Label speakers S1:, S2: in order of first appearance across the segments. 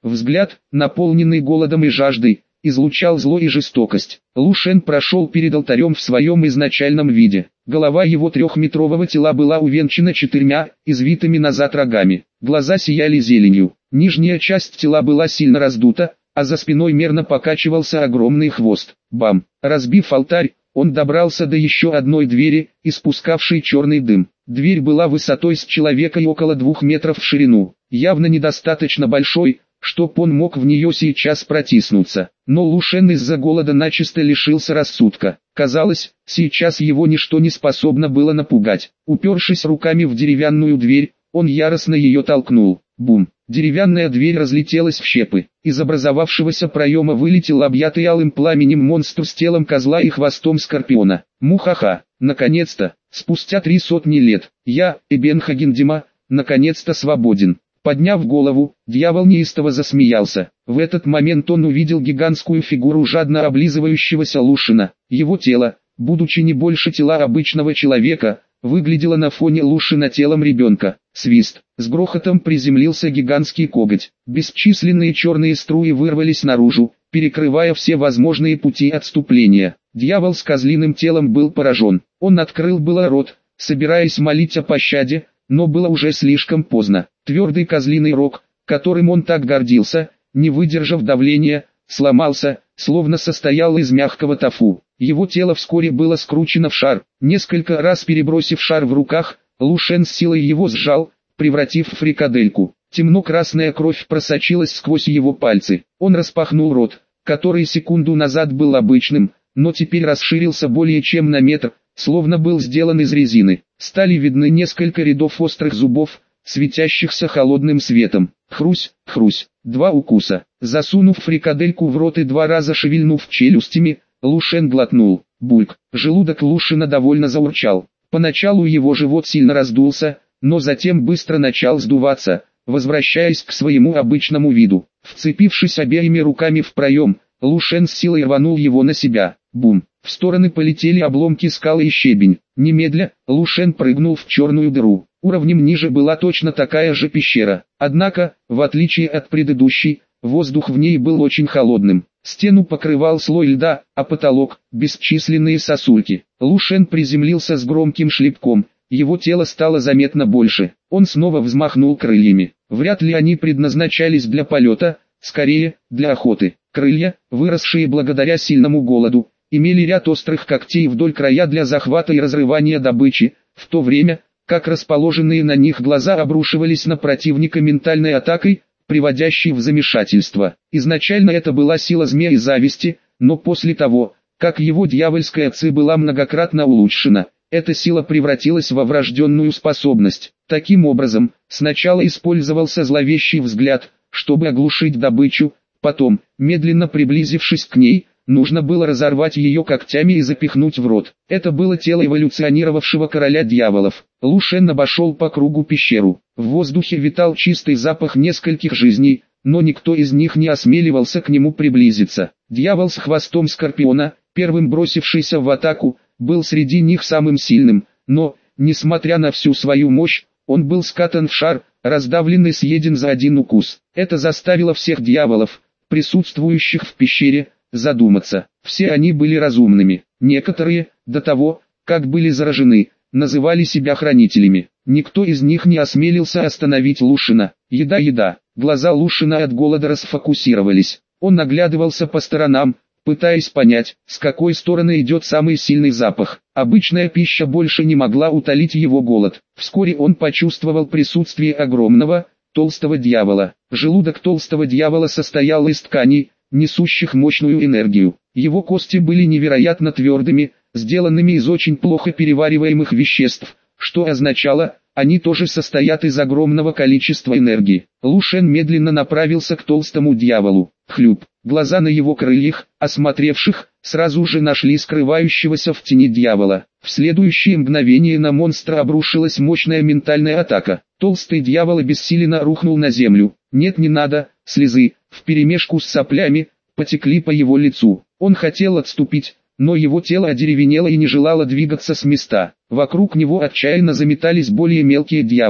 S1: Взгляд, наполненный голодом и жаждой, излучал зло и жестокость. Лу Шен прошел перед алтарем в своем изначальном виде. Голова его трехметрового тела была увенчана 4 извитыми назад рогами. Глаза сияли зеленью. Нижняя часть тела была сильно раздута, а за спиной мерно покачивался огромный хвост. Бам! Разбив алтарь, он добрался до еще одной двери, испускавшей черный дым. Дверь была высотой с человека и около 2 метров в ширину, явно недостаточно большой, чтоб он мог в нее сейчас протиснуться. Но Лу Шен из-за голода начисто лишился рассудка. Казалось, сейчас его ничто не способно было напугать. Упершись руками в деревянную дверь, он яростно ее толкнул. Бум! Деревянная дверь разлетелась в щепы. Из образовавшегося проема вылетел объятый алым пламенем монстр с телом козла и хвостом скорпиона. Мухаха! Наконец-то, спустя 300 лет, я, Эбен Хагендима, наконец-то свободен. Подняв голову, дьявол неистово засмеялся. В этот момент он увидел гигантскую фигуру жадно облизывающегося Лушина. Его тело, будучи не больше тела обычного человека, выглядело на фоне Лушина телом ребенка. Свист. С грохотом приземлился гигантский коготь. Бесчисленные черные струи вырвались наружу, перекрывая все возможные пути отступления. Дьявол с козлиным телом был поражен. Он открыл было рот, собираясь молить о пощаде, но было уже слишком поздно. Твердый козлиный рог, которым он так гордился, не выдержав давления, сломался, словно состоял из мягкого тофу. Его тело вскоре было скручено в шар. Несколько раз перебросив шар в руках, Лу Шен с силой его сжал, превратив в фрикадельку. Темно-красная кровь просочилась сквозь его пальцы. Он распахнул рот, который секунду назад был обычным, но теперь расширился более чем на метр, словно был сделан из резины. Стали видны несколько рядов острых зубов, светящихся холодным светом. Хрусь, хрусь. 2 укуса. Засунув фрикадельку в рот и 2 раза шевельнув челюстями, Лу Шен глотнул. Бульк. Желудок Лушина довольно заурчал. Поначалу его живот сильно раздулся, но затем быстро начал сдуваться, возвращаясь к своему обычному виду. Вцепившись обеими руками в проем, Лу Шен с силой рванул его на себя. Бум! В стороны полетели обломки скалы и щебень. Немедля, Лу Шен прыгнул в черную дыру. Уровнем ниже была точно такая же пещера. Однако, в отличие от предыдущей, воздух в ней был очень холодным. Стену покрывал слой льда, а потолок – бесчисленные сосульки. Лу Шен приземлился с громким шлепком. Его тело стало заметно больше. Он снова взмахнул крыльями. Вряд ли они предназначались для полета, скорее, для охоты. Крылья, выросшие благодаря сильному голоду, имели ряд острых когтей вдоль края для захвата и разрывания добычи, в то время, как расположенные на них глаза обрушивались на противника ментальной атакой, приводящей в замешательство. Изначально это была сила змеи зависти, но после того, как его дьявольская ци была многократно улучшена, эта сила превратилась во врожденную способность. Таким образом, сначала использовался зловещий взгляд, чтобы оглушить добычу, потом, медленно приблизившись к ней, нужно было разорвать ее когтями и запихнуть в рот. Это было тело эволюционировавшего короля дьяволов. Лу Шен обошел по кругу пещеру. В воздухе витал чистый запах нескольких жизней, но никто из них не осмеливался к нему приблизиться. Дьявол с хвостом скорпиона, первым бросившийся в атаку, был среди них самым сильным, но, несмотря на всю свою мощь, он был скатан в шар, раздавлен и съеден за один укус. Это заставило всех дьяволов, присутствующих в пещере, задуматься. Все они были разумными. Некоторые, до того, как были заражены, называли себя хранителями. Никто из них не осмелился остановить Лушина. Еда, еда. Глаза Лушина от голода расфокусировались. Он наглядывался по сторонам, пытаясь понять, с какой стороны идет самый сильный запах. Обычная пища больше не могла утолить его голод. Вскоре он почувствовал присутствие огромного, толстого дьявола. Желудок толстого дьявола состоял из тканей, несущих мощную энергию. Его кости были невероятно твердыми, сделанными из очень плохо перевариваемых веществ, что означало, они тоже состоят из огромного количества энергии. Лу Шен медленно направился к толстому дьяволу. Хлюп. Глаза на его крыльях, осмотревших, сразу же нашли скрывающегося в тени дьявола. В следующее мгновение на монстра обрушилась мощная ментальная атака. Толстый дьявол обессиленно рухнул на землю. Нет, не надо, слезы, вперемешку с соплями, потекли по его лицу. Он хотел отступить, но его тело одеревенело и не желало двигаться с места. Вокруг него отчаянно заметались более мелкие дьяволы.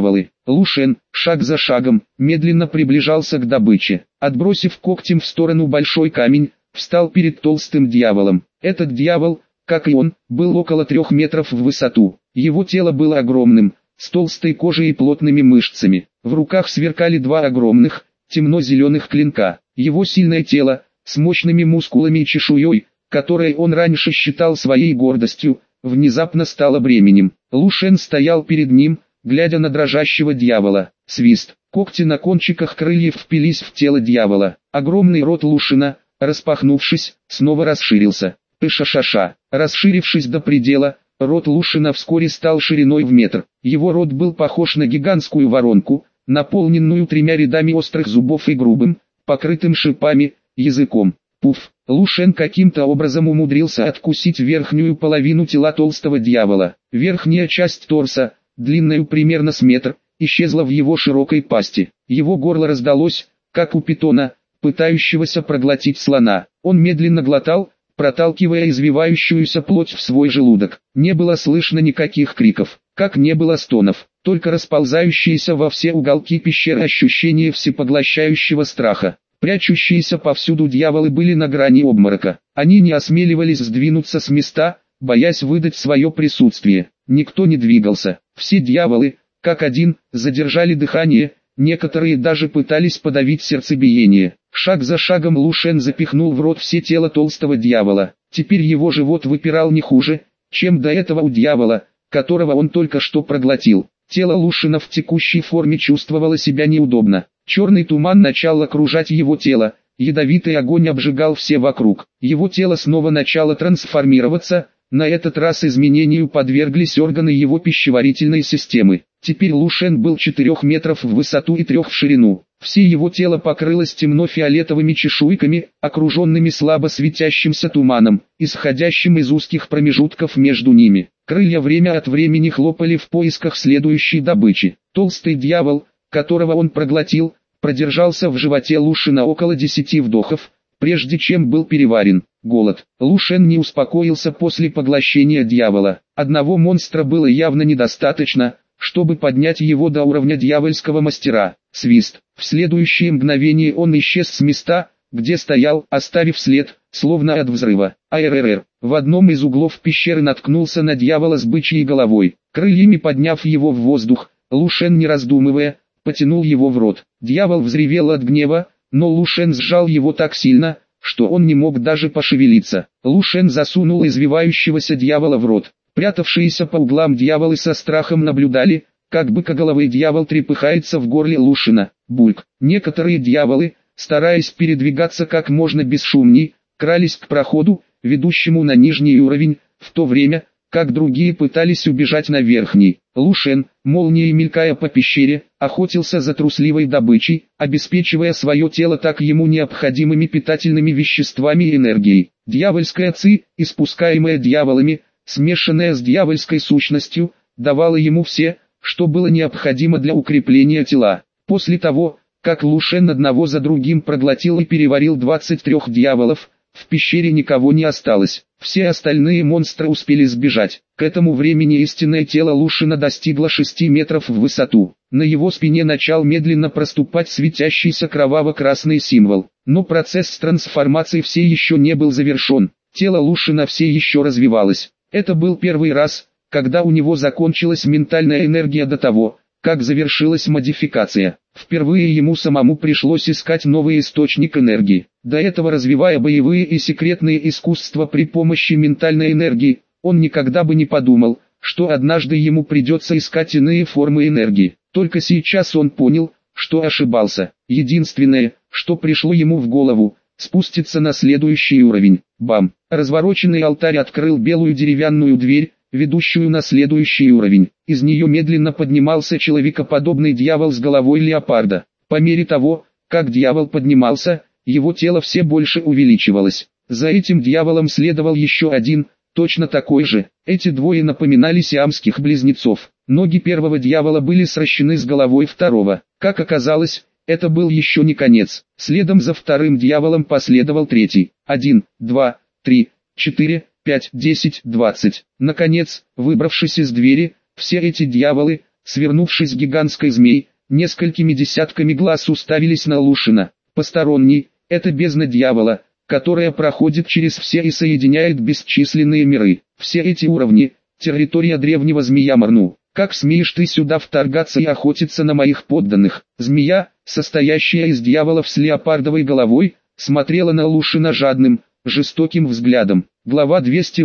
S1: Лушен, шаг за шагом, медленно приближался к добыче. Отбросив когтем в сторону большой камень, встал перед толстым дьяволом. Этот дьявол, как и он, был около 3 метров в высоту. Его тело было огромным, с толстой кожей и плотными мышцами. В руках сверкали 2 огромных, темно-зеленых клинка. Его сильное тело, с мощными мускулами и чешуей, которой он раньше считал своей гордостью, внезапно стало бременем. Лушен стоял перед ним, глядя на дрожащего дьявола. Свист. Когти на кончиках крыльев впились в тело дьявола. Огромный рот Лушена, распахнувшись, снова расширился. Пыша-ша-ша. Расширившись до предела, рот Лушена вскоре стал шириной в метр. Его рот был похож на гигантскую воронку, наполненную 3 рядами острых зубов и грубым, покрытым шипами, языком. Пуф! Лушен каким-то образом умудрился откусить верхнюю половину тела толстого дьявола. Верхняя часть торса, длинную примерно с метр, исчезла в его широкой пасти. Его горло раздалось, как у питона, пытающегося проглотить слона. Он медленно глотал, проталкивая извивающуюся плоть в свой желудок. Не было слышно никаких криков, как не было стонов, только расползающиеся во все уголки пещеры ощущение всепоглощающего страха. Прячущиеся повсюду дьяволы были на грани обморока. Они не осмеливались сдвинуться с места, боясь выдать свое присутствие. Никто не двигался. Все дьяволы, как один, задержали дыхание, некоторые даже пытались подавить сердцебиение. Шаг за шагом Лушен запихнул в рот все тело толстого дьявола. Теперь его живот выпирал не хуже, чем до этого у дьявола, которого он только что проглотил. Тело Лушена в текущей форме чувствовало себя неудобно. Черный туман начал окружать его тело, ядовитый огонь обжигал все вокруг. Его тело снова начало трансформироваться, на этот раз изменению подверглись органы его пищеварительной системы. Теперь Лушен был 4 метров в высоту и 3 в ширину. Все его тело покрылось темно-фиолетовыми чешуйками, окруженными слабо светящимся туманом, исходящим из узких промежутков между ними. Крылья время от времени хлопали в поисках следующей добычи. Толстый дьявол, которого он проглотил, продержался в животе Лушена около 10 вдохов, прежде чем был переварен. Голод. Лушен не успокоился после поглощения дьявола. Одного монстра было явно недостаточно, чтобы поднять его до уровня дьявольского мастера. Свист. В следующее мгновение он исчез с места, где стоял, оставив след, словно от взрыва. АРР. В одном из углов пещеры наткнулся на дьявола с бычьей головой. Крыльями подняв его в воздух, Лушен, не раздумывая, потянул его в рот. Дьявол взревел от гнева, но Лушен сжал его так сильно, что он не мог даже пошевелиться. Лушен засунул извивающегося дьявола в рот. Прятавшиеся по углам дьяволы со страхом наблюдали, как быкоголовый дьявол трепыхается в горле Лушена. Бульк. Некоторые дьяволы, стараясь передвигаться как можно бесшумней, крались к проходу, ведущему на нижний уровень, в то время, как другие пытались убежать на верхний. Лушен, молнией мелькая по пещере, охотился за трусливой добычей, обеспечивая свое тело так ему необходимыми питательными веществами и энергией. Дьявольская ци, испускаемая дьяволами, смешанная с дьявольской сущностью, давала ему все, что было необходимо для укрепления тела. После того, как Лушен одного за другим проглотил и переварил 23 дьяволов, в пещере никого не осталось. Все остальные монстры успели сбежать. К этому времени истинное тело Лушена достигло 6 метров в высоту. На его спине начал медленно проступать светящийся кроваво-красный символ. Но процесс трансформации все еще не был завершен. Тело Лушена все еще развивалось. Это был первый раз, когда у него закончилась ментальная энергия до того, как завершилась модификация. Впервые ему самому пришлось искать новый источник энергии. До этого, развивая боевые и секретные искусства при помощи ментальной энергии, он никогда бы не подумал, что однажды ему придется искать иные формы энергии. Только сейчас он понял, что ошибался. Единственное, что пришло ему в голову, спуститься на следующий уровень. Бам! Развороченный алтарь открыл белую деревянную дверь, ведущую на следующий уровень. Из нее медленно поднимался человекоподобный дьявол с головой леопарда. По мере того, как дьявол поднимался, его тело все больше увеличивалось. За этим дьяволом следовал еще один, точно такой же. Эти двое напоминали сиамских близнецов. Ноги первого дьявола были сращены с головой второго. Как оказалось, это был еще не конец. Следом за вторым дьяволом последовал третий. 1, 2, 3, 4, 5, 10, 20. Наконец, выбравшись из двери, все эти дьяволы, свернувшись гигантской змей, несколькими десятками глаз уставились на Лушина. Посторонний – это бездна дьявола, которая проходит через все и соединяет бесчисленные миры. Все эти уровни – территория древнего змея Марну. Как смеешь ты сюда вторгаться и охотиться на моих подданных? Змея, состоящая из дьяволов с леопардовой головой, смотрела на Лушина жадным, жестоким взглядом. Глава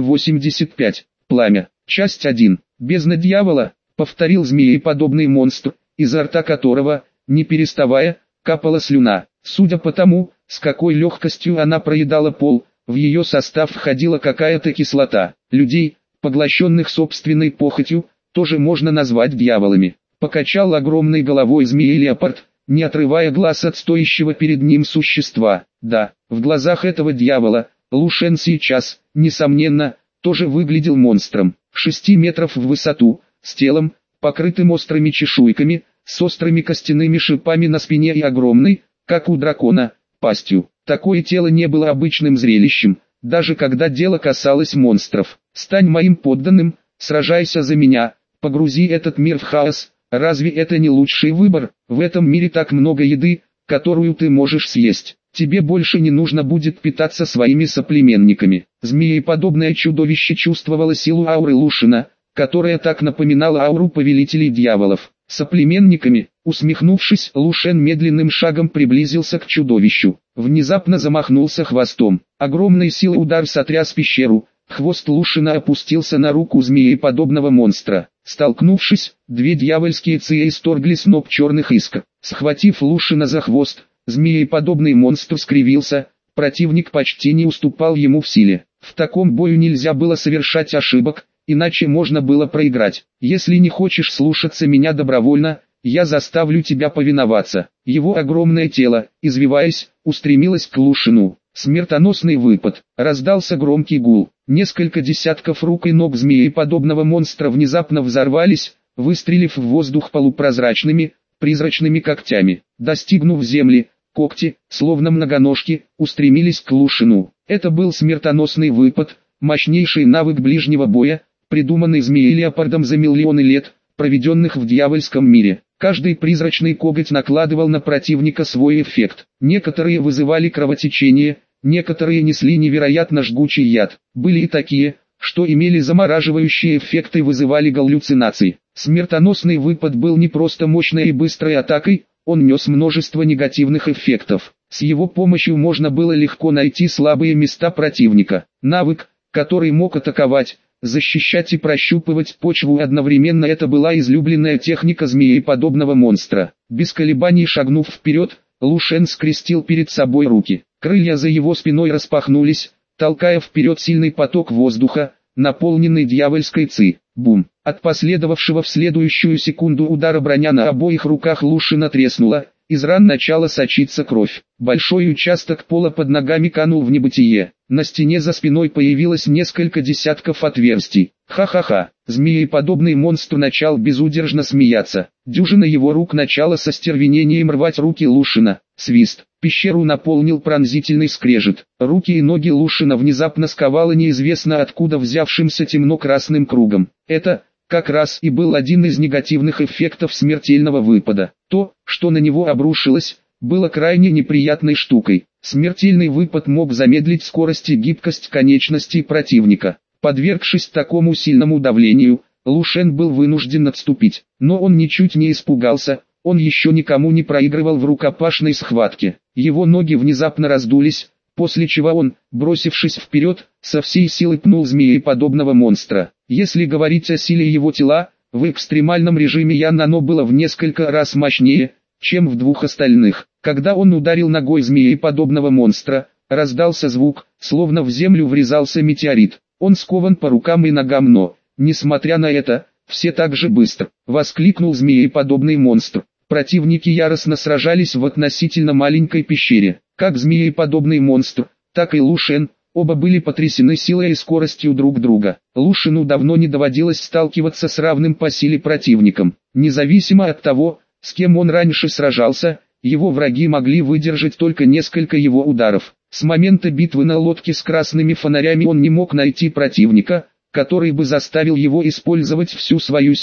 S1: 285. Пламя. Часть 1. Бездна дьявола, повторил змееподобный монстр, изо рта которого, не переставая, капала слюна. Судя по тому, с какой легкостью она проедала пол, в ее состав входила какая-то кислота. Людей, поглощенных собственной похотью, тоже можно назвать дьяволами. Покачал огромной головой змеи-леопард, не отрывая глаз от стоящего перед ним существа. Да, в глазах этого дьявола, Лушен сейчас, несомненно, тоже выглядел монстром. 6 метров в высоту, с телом, покрытым острыми чешуйками, с острыми костяными шипами на спине и огромной, как у дракона, пастью. Такое тело не было обычным зрелищем, даже когда дело касалось монстров. «Стань моим подданным, сражайся за меня, погрузи этот мир в хаос. Разве это не лучший выбор? В этом мире так много еды, которую ты можешь съесть. Тебе больше не нужно будет питаться своими соплеменниками». Змееподобное чудовище чувствовало силу ауры Лушина, которая так напоминала ауру повелителей дьяволов. Соплеменниками, усмехнувшись, Лушен медленным шагом приблизился к чудовищу. Внезапно замахнулся хвостом. Огромной силой удар сотряс пещеру. Хвост Лушина опустился на руку змееподобного монстра. Столкнувшись, две дьявольские ци исторгли сноп черных искр. Схватив Лушина за хвост, змееподобный монстр скривился. Противник почти не уступал ему в силе. В таком бою нельзя было совершать ошибок, иначе можно было проиграть. «Если не хочешь слушаться меня добровольно, я заставлю тебя повиноваться». Его огромное тело, извиваясь, устремилось к Лушину. Смертоносный выпад. Раздался громкий гул. Несколько десятков рук и ног змееподобного монстра внезапно взорвались, выстрелив в воздух полупрозрачными, призрачными когтями. Достигнув земли, когти, словно многоножки, устремились к Лушину. Это был смертоносный выпад, мощнейший навык ближнего боя, придуманный змеелеопардом за миллионы лет, проведенных в дьявольском мире. Каждый призрачный коготь накладывал на противника свой эффект. Некоторые вызывали кровотечение, некоторые несли невероятно жгучий яд. Были и такие, что имели замораживающие эффекты и вызывали галлюцинации. Смертоносный выпад был не просто мощной и быстрой атакой, он нес множество негативных эффектов. С его помощью можно было легко найти слабые места противника. Навык, который мог атаковать, защищать и прощупывать почву одновременно, это была излюбленная техника змееподобного монстра. Без колебаний шагнув вперед, Лушен скрестил перед собой руки. Крылья за его спиной распахнулись, толкая вперед сильный поток воздуха, наполненный дьявольской ци. Бум! От последовавшего в следующую секунду удара броня на обоих руках Лушина треснула, из ран начала сочиться кровь. Большой участок пола под ногами канул в небытие. На стене за спиной появилось несколько десятков отверстий. Ха-ха-ха. Змееподобный монстр начал безудержно смеяться. Дюжина его рук начала со стервенением рвать руки Лушина. Свист. Пещеру наполнил пронзительный скрежет. Руки и ноги Лушина внезапно сковало неизвестно откуда взявшимся темно-красным кругом. Это, как раз и был один из негативных эффектов смертельного выпада. То, что на него обрушилось, было крайне неприятной штукой. Смертельный выпад мог замедлить скорость и гибкость конечностей противника. Подвергшись такому сильному давлению, Лушен был вынужден отступить. Но он ничуть не испугался, он еще никому не проигрывал в рукопашной схватке. Его ноги внезапно раздулись, после чего он, бросившись вперед, со всей силы пнул змееподобного монстра. Если говорить о силе его тела, в экстремальном режиме оно было в несколько раз мощнее, чем в двух остальных. Когда он ударил ногой змееподобного монстра, раздался звук, словно в землю врезался метеорит. Он скован по рукам и ногам, но, несмотря на это, все так же быстро, воскликнул змееподобный монстр. Противники яростно сражались в относительно маленькой пещере. Как змееподобный монстр, так и Лушен, оба были потрясены силой и скоростью друг друга. Лушину давно не доводилось сталкиваться с равным по силе противником. Независимо от того, с кем он раньше сражался, его враги могли выдержать только несколько его ударов. С момента битвы на лодке с красными фонарями он не мог найти противника, который бы заставил его использовать всю свою силу.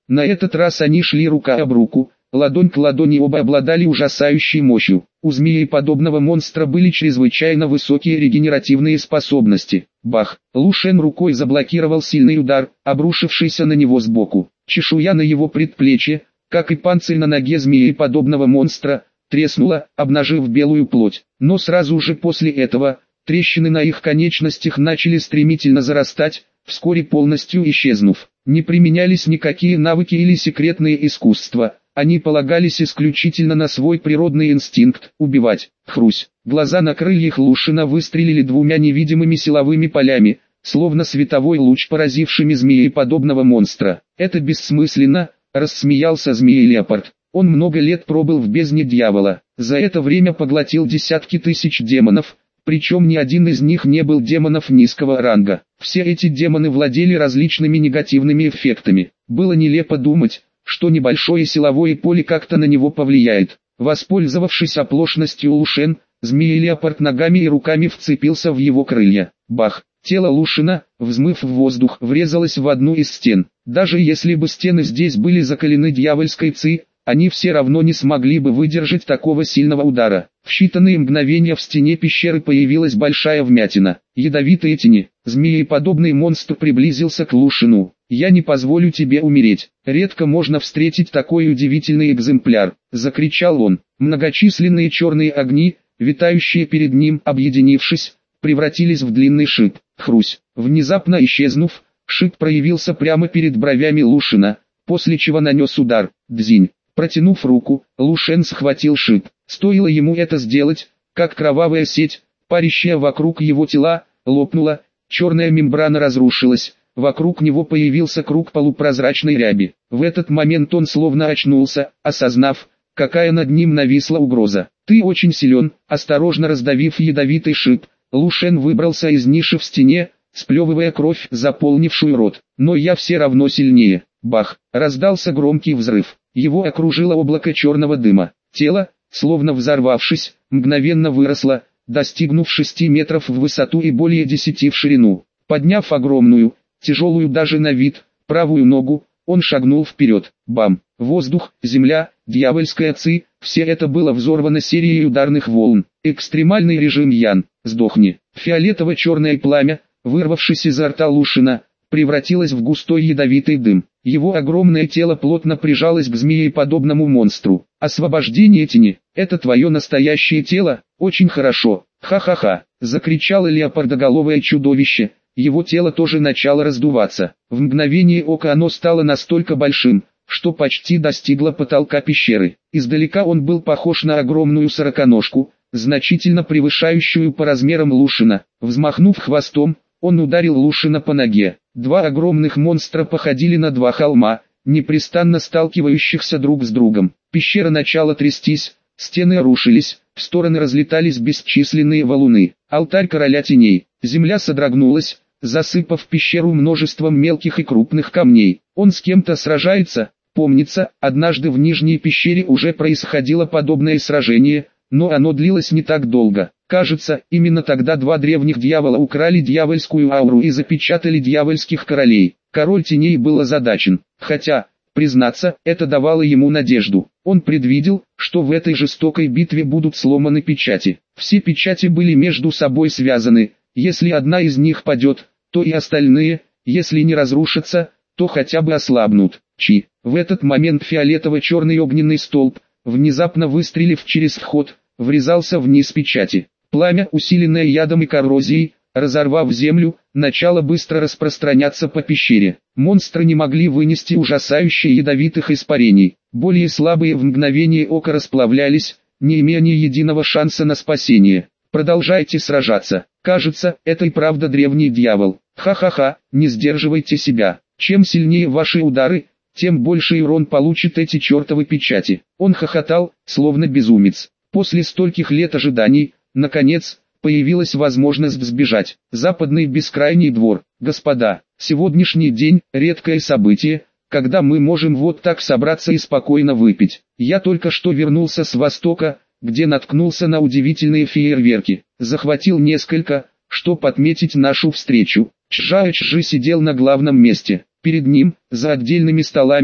S1: На этот раз они шли рука об руку, ладонь к ладони, оба обладали ужасающей мощью. У змееподобного монстра были чрезвычайно высокие регенеративные способности. Бах! Лу Шен рукой заблокировал сильный удар, обрушившийся на него сбоку. Чешуя на его предплечье, как и панцирь на ноге змееподобного монстра, треснула, обнажив белую плоть. Но сразу же после этого, трещины на их конечностях начали стремительно зарастать, вскоре полностью исчезнув. Не применялись никакие навыки или секретные искусства, они полагались исключительно на свой природный инстинкт – убивать. Хрусь. Глаза на крыльях Лушина выстрелили двумя невидимыми силовыми полями, словно световой луч, поразившими змееподобного монстра. «Это бессмысленно», – рассмеялся змеелеопард. Он много лет пробыл в бездне дьявола, за это время поглотил десятки тысяч демонов, причем ни один из них не был демонов низкого ранга. Все эти демоны владели различными негативными эффектами. Было нелепо думать, что небольшое силовое поле как-то на него повлияет. Воспользовавшись оплошностью Лушен, змеелеопард ногами и руками вцепился в его крылья. Бах! Тело Лушина, взмыв в воздух, врезалось в одну из стен. Даже если бы стены здесь были закалены дьявольской ци, они все равно не смогли бы выдержать такого сильного удара. В считанные мгновения в стене пещеры появилась большая вмятина. Ядовитые тени. Змееподобный монстр приблизился к Лушину. «Я не позволю тебе умереть. Редко можно встретить такой удивительный экземпляр», — закричал он. Многочисленные черные огни, витающие перед ним, объединившись, превратились в длинный шип. Хрусь. Внезапно исчезнув, шип проявился прямо перед бровями Лушина, после чего нанес удар. Дзинь. Протянув руку, Лушен схватил шип. Стоило ему это сделать, как кровавая сеть, парящая вокруг его тела, лопнула, черная мембрана разрушилась, вокруг него появился круг полупрозрачной ряби. В этот момент он словно очнулся, осознав, какая над ним нависла угроза. «Ты очень силен», осторожно раздавив ядовитый шип, Лушен выбрался из ниши в стене, сплевывая кровь, заполнившую рот. «Но я все равно сильнее». Бах! Раздался громкий взрыв. Его окружило облако черного дыма. Тело, словно взорвавшись, мгновенно выросло, достигнув 6 метров в высоту и более 10 в ширину. Подняв огромную, тяжелую даже на вид, правую ногу, он шагнул вперед. Бам! Воздух, земля, дьявольская ци, все это было взорвано серией ударных волн. Экстремальный режим Ян. Сдохни. Фиолетово-черное пламя, вырвавшись изо рта Лушина, превратилось в густой ядовитый дым. Его огромное тело плотно прижалось к змееподобному монстру. «Освобождение тени, это твое настоящее тело? Очень хорошо. Ха-ха-ха!» — закричало леопардоголовое чудовище. Его тело тоже начало раздуваться. В мгновение ока оно стало настолько большим, что почти достигло потолка пещеры. Издалека он был похож на огромную сороконожку, значительно превышающую по размерам Лушина. Взмахнув хвостом, он ударил Лушина по ноге. Два огромных монстра походили на два холма, непрестанно сталкивающихся друг с другом. Пещера начала трястись, стены рушились, в стороны разлетались бесчисленные валуны. Алтарь короля теней. Земля содрогнулась, засыпав пещеру множеством мелких и крупных камней. Он с кем-то сражается. Помнится, однажды в нижней пещере уже происходило подобное сражение, но оно длилось не так долго. Кажется, именно тогда два древних дьявола украли дьявольскую ауру и запечатали дьявольских королей. Король теней был озадачен, хотя, признаться, это давало ему надежду. Он предвидел, что в этой жестокой битве будут сломаны печати. Все печати были между собой связаны, если одна из них падет, то и остальные, если не разрушатся, то хотя бы ослабнут. В этот момент фиолетово-черный огненный столб, внезапно выстрелив через вход, врезался вниз печати. Пламя, усиленное ядом и коррозией, разорвав землю, начало быстро распространяться по пещере. Монстры не могли вынести ужасающих ядовитых испарений. Более слабые в мгновение ока расплавлялись, не имея ни единого шанса на спасение. Продолжайте сражаться. Кажется, это и правда древний дьявол. Ха-ха-ха, не сдерживайте себя. Чем сильнее ваши удары, тем больше урон получат эти чертовы печати. Он хохотал, словно безумец. После стольких лет ожиданий, наконец, появилась возможность сбежать. Западный бескрайний двор. Господа, сегодняшний день – редкое событие, когда мы можем вот так собраться и спокойно выпить. Я только что вернулся с Востока, где наткнулся на удивительные фейерверки. Захватил несколько, чтобы отметить нашу встречу. Чжао-Чжи сидел на главном месте. Перед ним, за отдельными столами,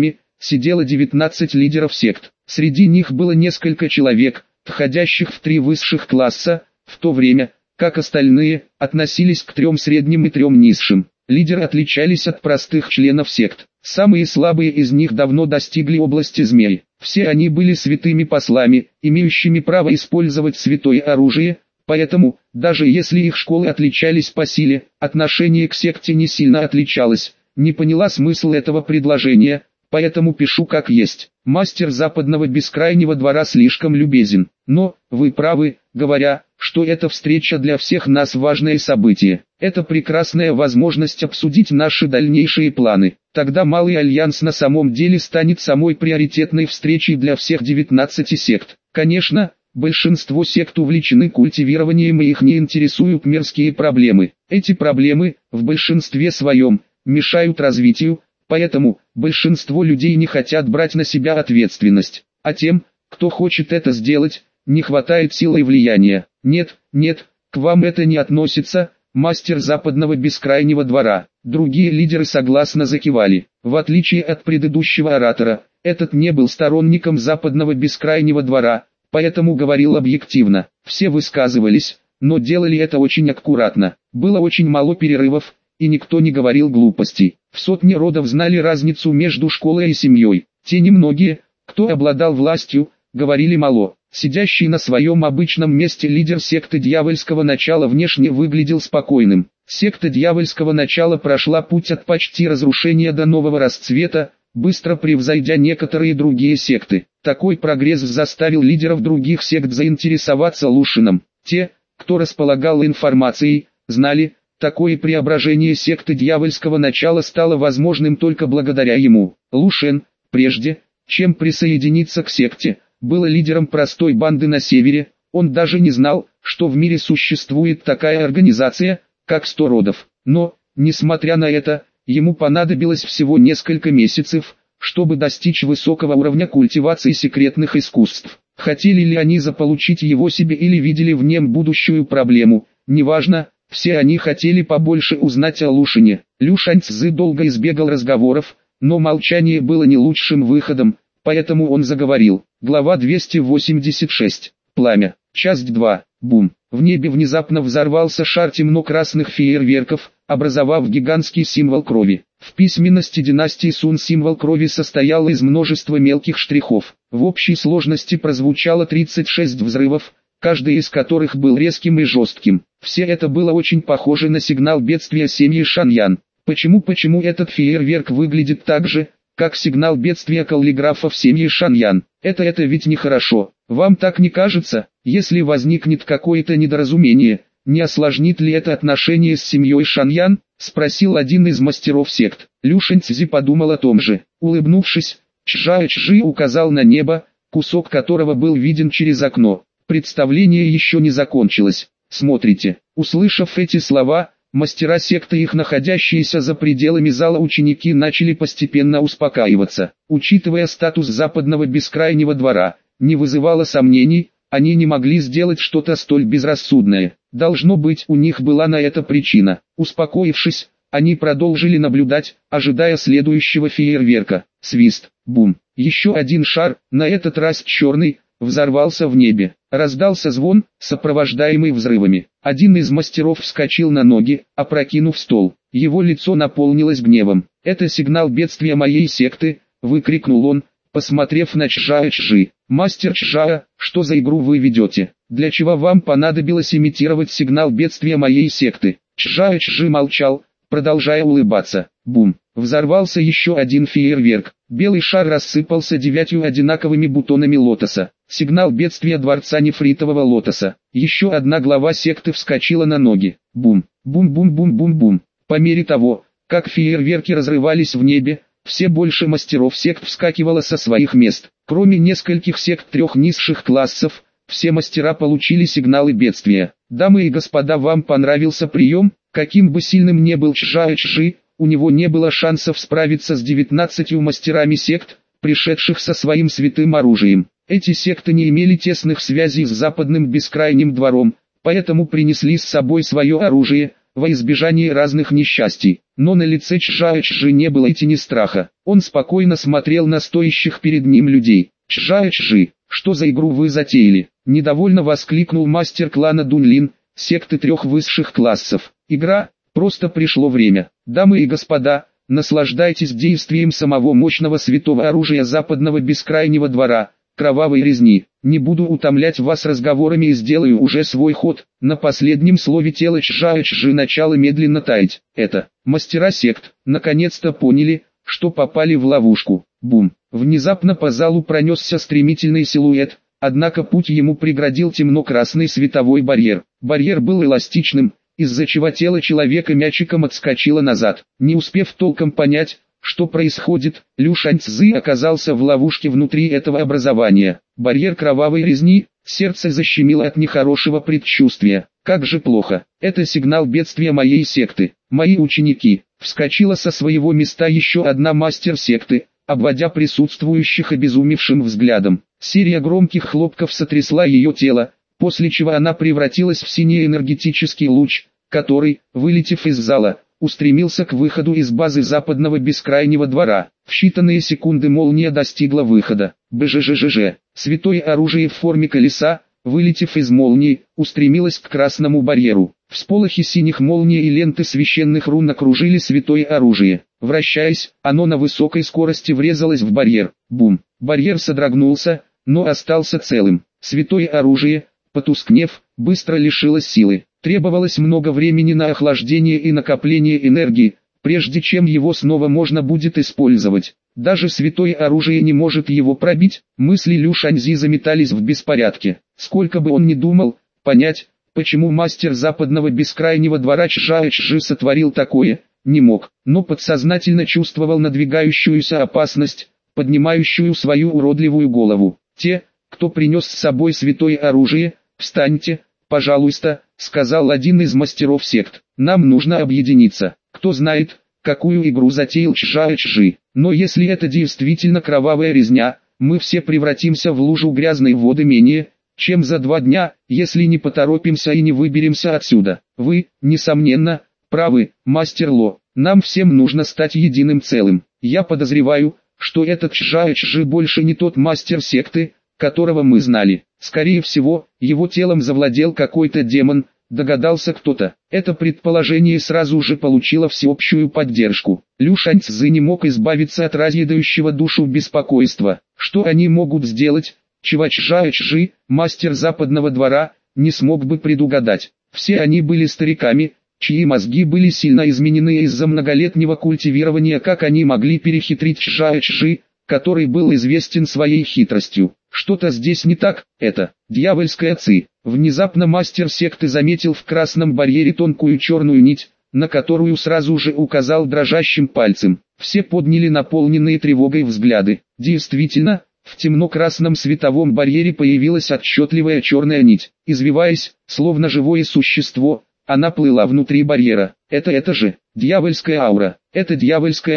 S1: сидело 19 лидеров сект. Среди них было несколько человек, входящих в 3 высших класса, в то время, как остальные относились к 3 средним и 3 низшим. Лидеры отличались от простых членов сект. Самые слабые из них давно достигли области змей. Все они были святыми послами, имеющими право использовать святое оружие, поэтому, даже если их школы отличались по силе, отношение к секте не сильно отличалось. Не поняла смысл этого предложения, поэтому пишу как есть. Мастер западного бескрайнего двора слишком любезен, но, вы правы, говоря, что эта встреча для всех нас важное событие. Это прекрасная возможность обсудить наши дальнейшие планы. Тогда Малый Альянс на самом деле станет самой приоритетной встречей для всех 19 сект. Конечно, большинство сект увлечены культивированием и их не интересуют мирские проблемы. Эти проблемы, в большинстве своем, мешают развитию, поэтому большинство людей не хотят брать на себя ответственность. А тем, кто хочет это сделать, не хватает силы и влияния. Нет, к вам это не относится, мастер западного бескрайнего двора. Другие лидеры согласно закивали. В отличие от предыдущего оратора, этот не был сторонником западного бескрайнего двора, поэтому говорил объективно. Все высказывались, но делали это очень аккуратно. Было очень мало перерывов, и никто не говорил глупостей. В сотни родов знали разницу между школой и семьей. Те немногие, кто обладал властью, говорили мало. Сидящий на своем обычном месте лидер секты дьявольского начала внешне выглядел спокойным. Секта дьявольского начала прошла путь от почти разрушения до нового расцвета, быстро превзойдя некоторые другие секты. Такой прогресс заставил лидеров других сект заинтересоваться Лушином. Те, кто располагал информацией, знали, такое преображение секты дьявольского начала стало возможным только благодаря ему. Лушен, прежде, чем присоединиться к секте, был лидером простой банды на севере. Он даже не знал, что в мире существует такая организация, как 100 родов. Но, несмотря на это, ему понадобилось всего несколько месяцев, чтобы достичь высокого уровня культивации секретных искусств. Хотели ли они заполучить его себе или видели в нем будущую проблему, неважно, все они хотели побольше узнать о Лушине. Лю Шаньцзы долго избегал разговоров, но молчание было не лучшим выходом, поэтому он заговорил. Глава 286. Пламя. Часть 2. Бум. В небе внезапно взорвался шар темно-красных фейерверков, образовав гигантский символ крови. В письменности династии Сун символ крови состоял из множества мелких штрихов. В общей сложности прозвучало 36 взрывов, каждый из которых был резким и жестким. Все это было очень похоже на сигнал бедствия семьи Шаньян. Почему этот фейерверк выглядит так же, как сигнал бедствия каллиграфов семьи Шаньян? Это ведь нехорошо. Вам так не кажется? Если возникнет какое-то недоразумение, не осложнит ли это отношения с семьей Шаньян? Спросил один из мастеров сект. Лю Шаньцзи подумал о том же. Улыбнувшись, Чжи указал на небо, кусок которого был виден через окно. Представление еще не закончилось. Смотрите. Услышав эти слова, мастера секты и их находящиеся за пределами зала ученики начали постепенно успокаиваться. Учитывая статус западного бескрайнего двора, не вызывало сомнений, они не могли сделать что-то столь безрассудное. Должно быть, у них была на это причина. Успокоившись, они продолжили наблюдать, ожидая следующего фейерверка. Свист, бум. Еще один шар, на этот раз черный, взорвался в небе. Раздался звон, сопровождаемый взрывами. Один из мастеров вскочил на ноги, опрокинув стол. Его лицо наполнилось гневом. «Это сигнал бедствия моей секты», — выкрикнул он, посмотрев на Чжи. «Мастер Чжа, что за игру вы ведете? Для чего вам понадобилось имитировать сигнал бедствия моей секты?» Чжи молчал, продолжая улыбаться. Бум! Взорвался еще один фейерверк. Белый шар рассыпался 9 одинаковыми бутонами лотоса. Сигнал бедствия дворца нефритового лотоса. Еще одна глава секты вскочила на ноги. Бум! Бум-бум-бум-бум-бум. По мере того, как фейерверки разрывались в небе, все больше мастеров сект вскакивало со своих мест. Кроме нескольких сект 3 низших классов, все мастера получили сигналы бедствия. Дамы и господа, вам понравился прием? Каким бы сильным ни был Чжи, у него не было шансов справиться с 19 мастерами сект, пришедших со своим святым оружием. Эти секты не имели тесных связей с западным бескрайним двором, поэтому принесли с собой свое оружие, во избежание разных несчастий. Но на лице Чжао-Чжи не было и тени страха. Он спокойно смотрел на стоящих перед ним людей. «Чжао-Чжи, что за игру вы затеяли?» – недовольно воскликнул мастер клана Дунлин, секты 3 высших классов. «Игра, просто пришло время. Дамы и господа, наслаждайтесь действием самого мощного святого оружия западного бескрайнего двора, кровавой резни. Не буду утомлять вас разговорами и сделаю уже свой ход». На последнем слове тело Чжао-Чжи начало медленно таять. Это мастера сект наконец-то поняли, что попали в ловушку. Бум! Внезапно по залу пронесся стремительный силуэт, однако путь ему преградил темно-красный световой барьер. Барьер был эластичным, из-за чего тело человека мячиком отскочило назад. Не успев толком понять, что происходит, Лю Шаньцзы оказался в ловушке внутри этого образования. Барьер кровавой резни, сердце защемило от нехорошего предчувствия. Как же плохо, это сигнал бедствия моей секты. Мои ученики. Вскочила со своего места еще одна мастер секты, обводя присутствующих обезумевшим взглядом. Серия громких хлопков сотрясла ее тело, после чего она превратилась в синий энергетический луч, который, вылетев из зала, устремился к выходу из базы западного бескрайнего двора. В считанные секунды молния достигла выхода. БЖЖЖЖ. Святое оружие в форме колеса, вылетев из молнии, устремилось к красному барьеру. Всполохи синих молний и ленты священных рун окружили святое оружие. Вращаясь, оно на высокой скорости врезалось в барьер. Бум! Барьер содрогнулся, но остался целым. Святое оружие, потускнев, быстро лишилось силы. Требовалось много времени на охлаждение и накопление энергии, прежде чем его снова можно будет использовать. Даже святое оружие не может его пробить. Мысли Лю Шаньзи заметались в беспорядке. Сколько бы он ни думал, понять, почему мастер западного бескрайнего двора Чжао-Чжи сотворил такое, не мог, но подсознательно чувствовал надвигающуюся опасность, поднимающую свою уродливую голову. «Те, кто принес с собой святое оружие, встаньте, пожалуйста», — сказал один из мастеров сект. «Нам нужно объединиться. Кто знает, какую игру затеял Чжао-Чжи. Но если это действительно кровавая резня, мы все превратимся в лужу грязной воды менее, чем за 2 дня, если не поторопимся и не выберемся отсюда. Вы, несомненно, правы, мастер Ло. Нам всем нужно стать единым целым. Я подозреваю, что этот Чжао-Чжи больше не тот мастер секты, которого мы знали. Скорее всего, его телом завладел какой-то демон», догадался кто-то. Это предположение сразу же получило всеобщую поддержку. Лю Шаньцзы не мог избавиться от разъедающего душу беспокойства. Что они могут сделать, чего Чжао-Чжи, мастер западного двора, не смог бы предугадать. Все они были стариками, чьи мозги были сильно изменены из-за многолетнего культивирования. Как они могли перехитрить Чжао-Чжи, который был известен своей хитростью? Что-то здесь не так, это дьявольская ци. Внезапно мастер секты заметил в красном барьере тонкую черную нить, на которую сразу же указал дрожащим пальцем. Все подняли наполненные тревогой взгляды. Действительно, в темно-красном световом барьере появилась отчетливая черная нить. Извиваясь, словно живое существо, она плыла внутри барьера. Это же дьявольская аура. Это дьявольская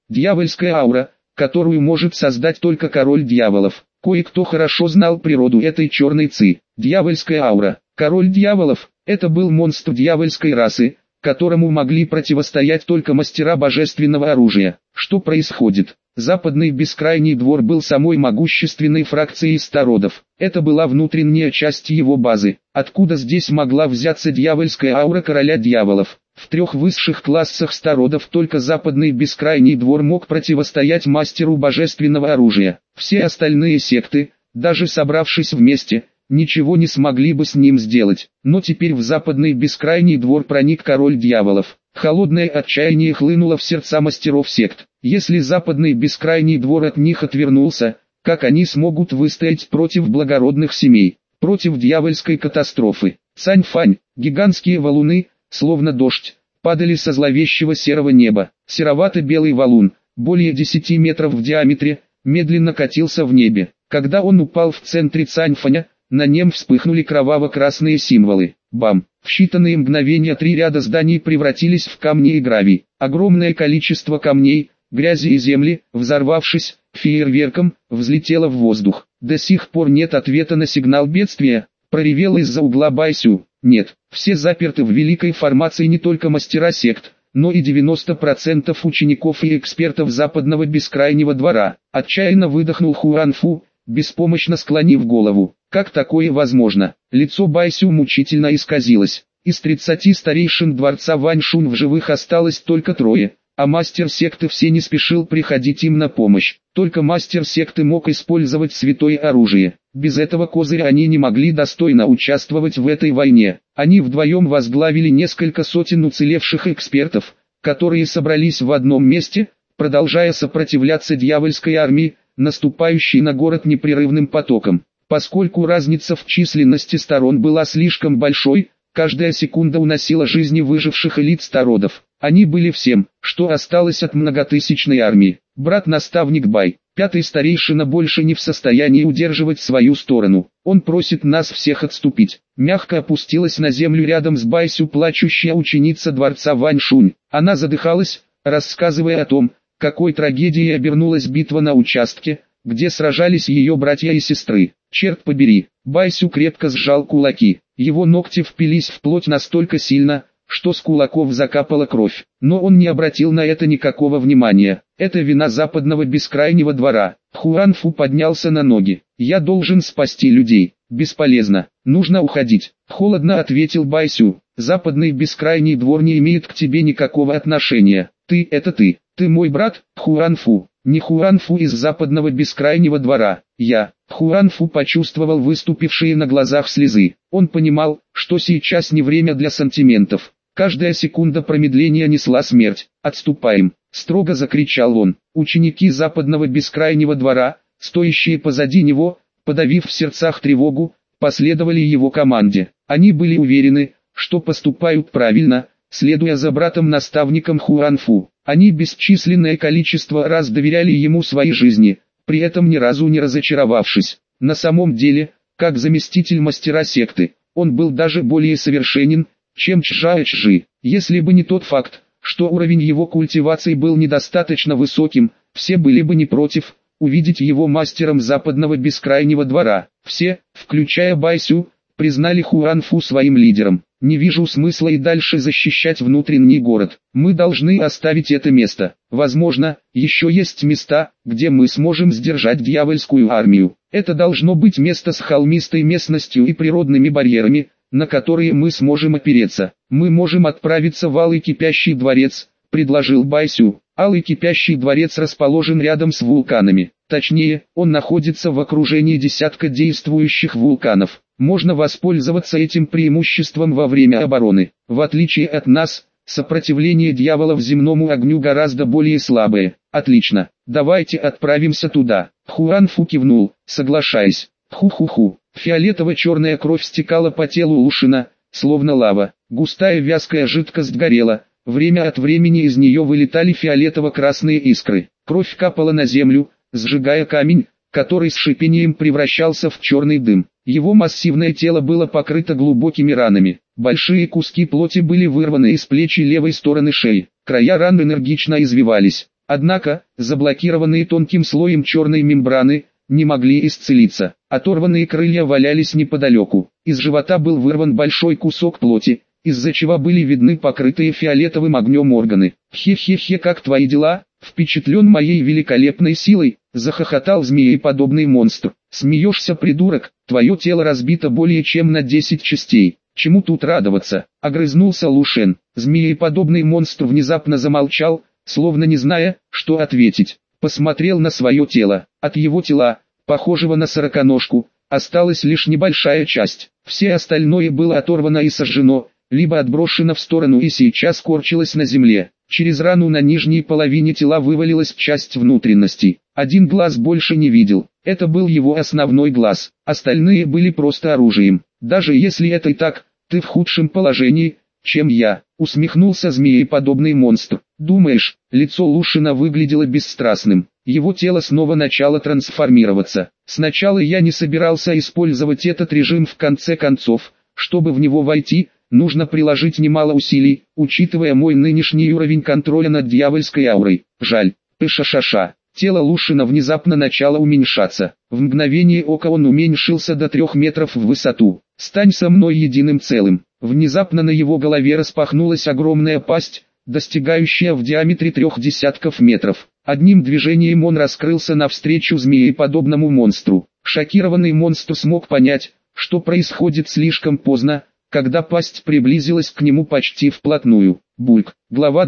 S1: аура, которую может создать только король дьяволов. Кое-кто хорошо знал природу этой черной ци. Дьявольская аура. Король дьяволов – это был монстр дьявольской расы, которому могли противостоять только мастера божественного оружия. Что происходит? Западный бескрайний двор был самой могущественной фракцией стародов. Это была внутренняя часть его базы. Откуда здесь могла взяться дьявольская аура короля дьяволов? В 3 высших классах стародов только западный бескрайний двор мог противостоять мастеру божественного оружия. Все остальные секты, даже собравшись вместе, ничего не смогли бы с ним сделать. Но теперь в западный бескрайний двор проник король дьяволов. Холодное отчаяние хлынуло в сердца мастеров сект. Если западный бескрайний двор от них отвернулся, как они смогут выстоять против благородных семей, против дьявольской катастрофы? Цань-фань, гигантские валуны, словно дождь, падали со зловещего серого неба. Серовато-белый валун, более 10 метров в диаметре, медленно катился в небе. Когда он упал в центре Цаньфаня, на нем вспыхнули кроваво-красные символы. Бам! В считанные мгновения 3 ряда зданий превратились в камни и гравий. Огромное количество камней, грязи и земли, взорвавшись, фейерверком, взлетело в воздух. До сих пор нет ответа на сигнал бедствия, проревел из-за угла Байсю. Нет, все заперты в великой формации не только мастера сект, но и 90% учеников и экспертов западного бескрайнего двора. Отчаянно выдохнул Хуанфу, беспомощно склонив голову. Как такое возможно? Лицо Байсю мучительно исказилось. Из 30 старейшин дворца Ваньшун в живых осталось только 3, а мастер секты все не спешил приходить им на помощь. Только мастер секты мог использовать святое оружие. Без этого козыря они не могли достойно участвовать в этой войне. Они вдвоем возглавили несколько сотен уцелевших экспертов, которые собрались в одном месте, продолжая сопротивляться дьявольской армии, наступающей на город непрерывным потоком. Поскольку разница в численности сторон была слишком большой, каждая секунда уносила жизни выживших элит стародов. Они были всем, что осталось от многотысячной армии. Брат-наставник Бай, 5-й старейшина, больше не в состоянии удерживать свою сторону. Он просит нас всех отступить. Мягко опустилась на землю рядом с Байсю плачущая ученица дворца Ваньшунь. Она задыхалась, рассказывая о том, какой трагедией обернулась битва на участке, где сражались ее братья и сестры. Черт побери, Байсю крепко сжал кулаки. Его ногти впились в плоть настолько сильно, что с кулаков закапала кровь. Но он не обратил на это никакого внимания. Это вина западного бескрайнего двора. Хуанфу поднялся на ноги. «Я должен спасти людей». «Бесполезно. Нужно уходить», — холодно ответил Байсю. «Западный бескрайний двор не имеет к тебе никакого отношения. Ты — это ты. Ты мой брат, Хуанфу. Не Хуанфу из западного бескрайнего двора. Я». Хуанфу почувствовал выступившие на глазах слезы. Он понимал, что сейчас не время для сантиментов. Каждая секунда промедления несла смерть. «Отступаем!» — строго закричал он. Ученики западного бескрайнего двора, стоящие позади него, подавив в сердцах тревогу, последовали его команде. Они были уверены, что поступают правильно, следуя за братом-наставником Хуанфу. Они бесчисленное количество раз доверяли ему свои жизни, при этом ни разу не разочаровавшись. На самом деле, как заместитель мастера секты, он был даже более совершенен, чем Чжао-Чжи. Если бы не тот факт, что уровень его культивации был недостаточно высоким, все были бы не против увидеть его мастером западного бескрайнего двора. Все, включая Байсю, признали Хуанфу своим лидером. «Не вижу смысла и дальше защищать внутренний город. Мы должны оставить это место. Возможно, еще есть места, где мы сможем сдержать дьявольскую армию. Это должно быть место с холмистой местностью и природными барьерами, на которые мы сможем опереться. Мы можем отправиться в Алый Кипящий дворец», — предложил Байсю. Алый Кипящий дворец расположен рядом с вулканами. Точнее, он находится в окружении десятка действующих вулканов. Можно воспользоваться этим преимуществом во время обороны. В отличие от нас, сопротивление дьяволов земному огню гораздо более слабое. Отлично, давайте отправимся туда. Хуанфу кивнул, соглашаясь. Ху-ху-ху. Фиолетово-черная кровь стекала по телу Лушина, словно лава. Густая вязкая жидкость горела. Время от времени из нее вылетали фиолетово-красные искры. Кровь капала на землю, сжигая камень, который с шипением превращался в черный дым. Его массивное тело было покрыто глубокими ранами. Большие куски плоти были вырваны из плеч и левой стороны шеи. Края ран энергично извивались. Однако, заблокированные тонким слоем черной мембраны, не могли исцелиться. Оторванные крылья валялись неподалеку. Из живота был вырван большой кусок плоти, из-за чего были видны покрытые фиолетовым огнем органы. «Хе-хе-хе, как твои дела?» «Впечатлен моей великолепной силой», — захохотал змееподобный монстр. «Смеешься, придурок, твое тело разбито более чем на 10 частей. Чему тут радоваться?» — огрызнулся Лушен. Змееподобный монстр внезапно замолчал, словно не зная, что ответить. Посмотрел на свое тело. От его тела, похожего на сороконожку, осталась лишь небольшая часть. Все остальное было оторвано и сожжено, либо отброшено в сторону и сейчас корчилось на земле. Через рану на нижней половине тела вывалилась часть внутренностей. Один глаз больше не видел. Это был его основной глаз. Остальные были просто оружием. «Даже если это и так, ты в худшем положении, чем я», — усмехнулся змееподобный монстр. «Думаешь?» Лицо Лушина выглядело бесстрастным. Его тело снова начало трансформироваться. «Сначала я не собирался использовать этот режим, в конце концов, чтобы в него войти, нужно приложить немало усилий, учитывая мой нынешний уровень контроля над дьявольской аурой. Жаль. Пыша-ша-ша». Тело Лушина внезапно начало уменьшаться. В мгновение ока он уменьшился до 3 метров в высоту. «Стань со мной единым целым». Внезапно на его голове распахнулась огромная пасть, достигающая в диаметре 30 метров. Одним движением он раскрылся навстречу змееподобному монстру. Шокированный монстр смог понять, что происходит слишком поздно, когда пасть приблизилась к нему почти вплотную. Бульк. Глава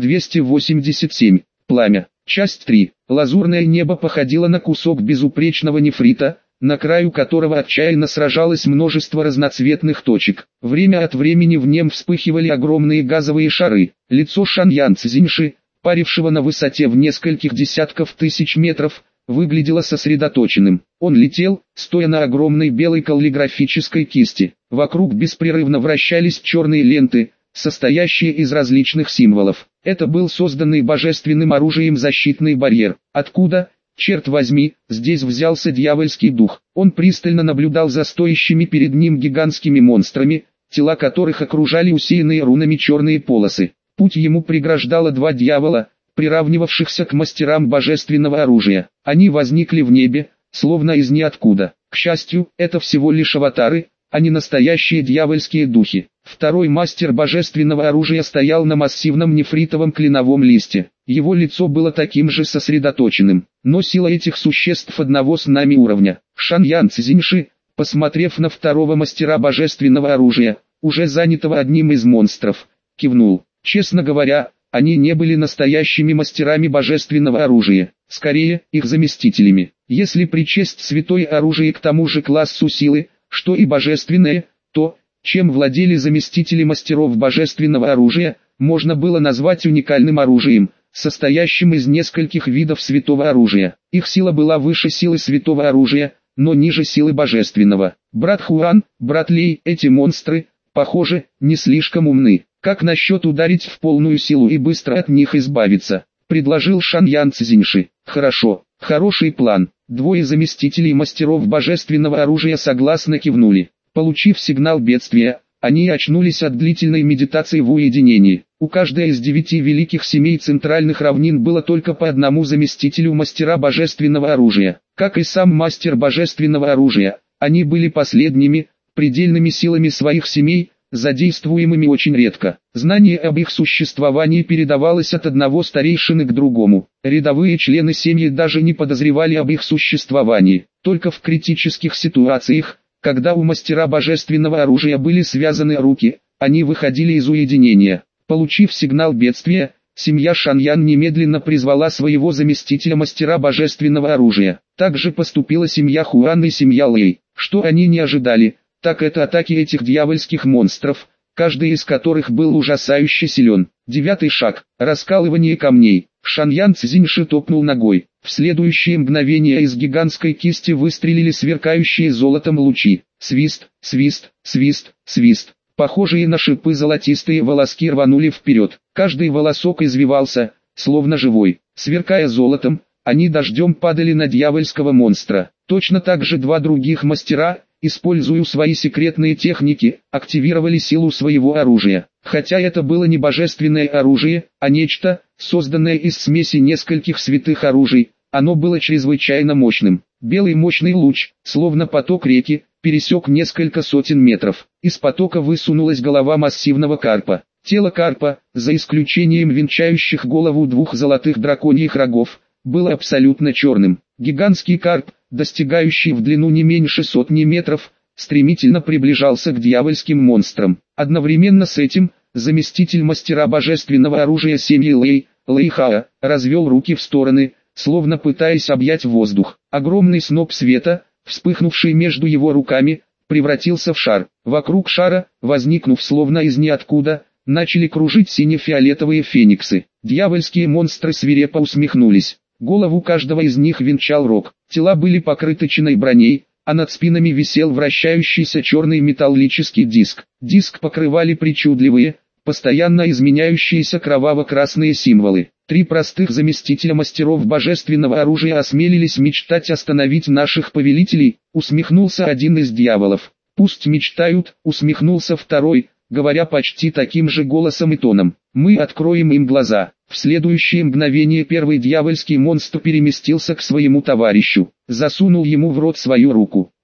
S1: 287. Пламя. Часть 3. Лазурное небо походило на кусок безупречного нефрита, на краю которого отчаянно сражалось множество разноцветных точек. Время от времени в нем вспыхивали огромные газовые шары. Лицо Шаньян Цзиньши, парившего на высоте в нескольких десятков тысяч метров, выглядело сосредоточенным. Он летел, стоя на огромной белой каллиграфической кисти. Вокруг беспрерывно вращались черные ленты, состоящие из различных символов. Это был созданный божественным оружием защитный барьер. Откуда, черт возьми, здесь взялся дьявольский дух? Он пристально наблюдал за стоящими перед ним гигантскими монстрами, тела которых окружали усеянные рунами черные полосы. Путь ему преграждало два дьявола, приравнивавшихся к мастерам божественного оружия. Они возникли в небе, словно из ниоткуда. К счастью, это всего лишь аватары, а не настоящие дьявольские духи. Второй мастер божественного оружия стоял на массивном нефритовом кленовом листе. Его лицо было таким же сосредоточенным, но сила этих существ одного с нами уровня. Шаньян Цзиньши, посмотрев на второго мастера божественного оружия, уже занятого одним из монстров, кивнул. Честно говоря, они не были настоящими мастерами божественного оружия, скорее, их заместителями. Если причесть святое оружие к тому же классу силы, что и божественное, то, чем владели заместители мастеров божественного оружия, можно было назвать уникальным оружием, состоящим из нескольких видов святого оружия. Их сила была выше силы святого оружия, но ниже силы божественного. Брат Хуан, брат Лей, эти монстры, похоже, не слишком умны. Как насчет ударить в полную силу и быстро от них избавиться? Предложил Шаньян Цзиньши. Хорошо, хороший план. Двое заместителей мастеров божественного оружия согласно кивнули. Получив сигнал бедствия, они очнулись от длительной медитации в уединении. У каждой из 9 великих семей центральных равнин было только по одному заместителю мастера божественного оружия. Как и сам мастер божественного оружия, они были последними, предельными силами своих семей, задействуемыми очень редко. Знание об их существовании передавалось от одного старейшины к другому. Рядовые члены семьи даже не подозревали об их существовании. Только в критических ситуациях, когда у мастера божественного оружия были связаны руки, они выходили из уединения. Получив сигнал бедствия, семья Шаньян немедленно призвала своего заместителя мастера божественного оружия. Также поступила семья Хуан и семья Лэй. Что они не ожидали, так это атаки этих дьявольских монстров, каждый из которых был ужасающе силен. 9-й шаг. Раскалывание камней. Шаньян Цзиньши топнул ногой. В следующее мгновение из гигантской кисти выстрелили сверкающие золотом лучи. Свист, свист, свист, свист. Похожие на шипы золотистые волоски рванули вперед. Каждый волосок извивался, словно живой. Сверкая золотом, они дождем падали на дьявольского монстра. Точно так же два других мастера, используя свои секретные техники, активировали силу своего оружия. Хотя это было не божественное оружие, а нечто, созданное из смеси нескольких святых оружий, оно было чрезвычайно мощным. Белый мощный луч, словно поток реки, пересек несколько сотен метров. Из потока высунулась голова массивного карпа. Тело карпа, за исключением венчающих голову двух золотых драконьих рогов, было абсолютно черным. Гигантский карп, достигающий в длину не меньше сотни метров, стремительно приближался к дьявольским монстрам. Одновременно с этим, заместитель мастера божественного оружия семьи Лэй, Лэйхаа, развел руки в стороны, словно пытаясь объять воздух. Огромный сноп света, вспыхнувший между его руками, превратился в шар. Вокруг шара, возникнув словно из ниоткуда, начали кружить сине-фиолетовые фениксы. Дьявольские монстры свирепо усмехнулись. Голову каждого из них венчал рог. Тела были покрыты чинной броней, а над спинами висел вращающийся черный металлический диск. Диск покрывали причудливые, постоянно изменяющиеся кроваво-красные символы. 3 простых заместителя мастеров божественного оружия осмелились мечтать остановить наших повелителей, усмехнулся один из дьяволов. Пусть мечтают, усмехнулся второй, говоря почти таким же голосом и тоном. Мы откроем им глаза. В следующее мгновение первый дьявольский монстр переместился к своему товарищу, засунул ему в рот свою руку.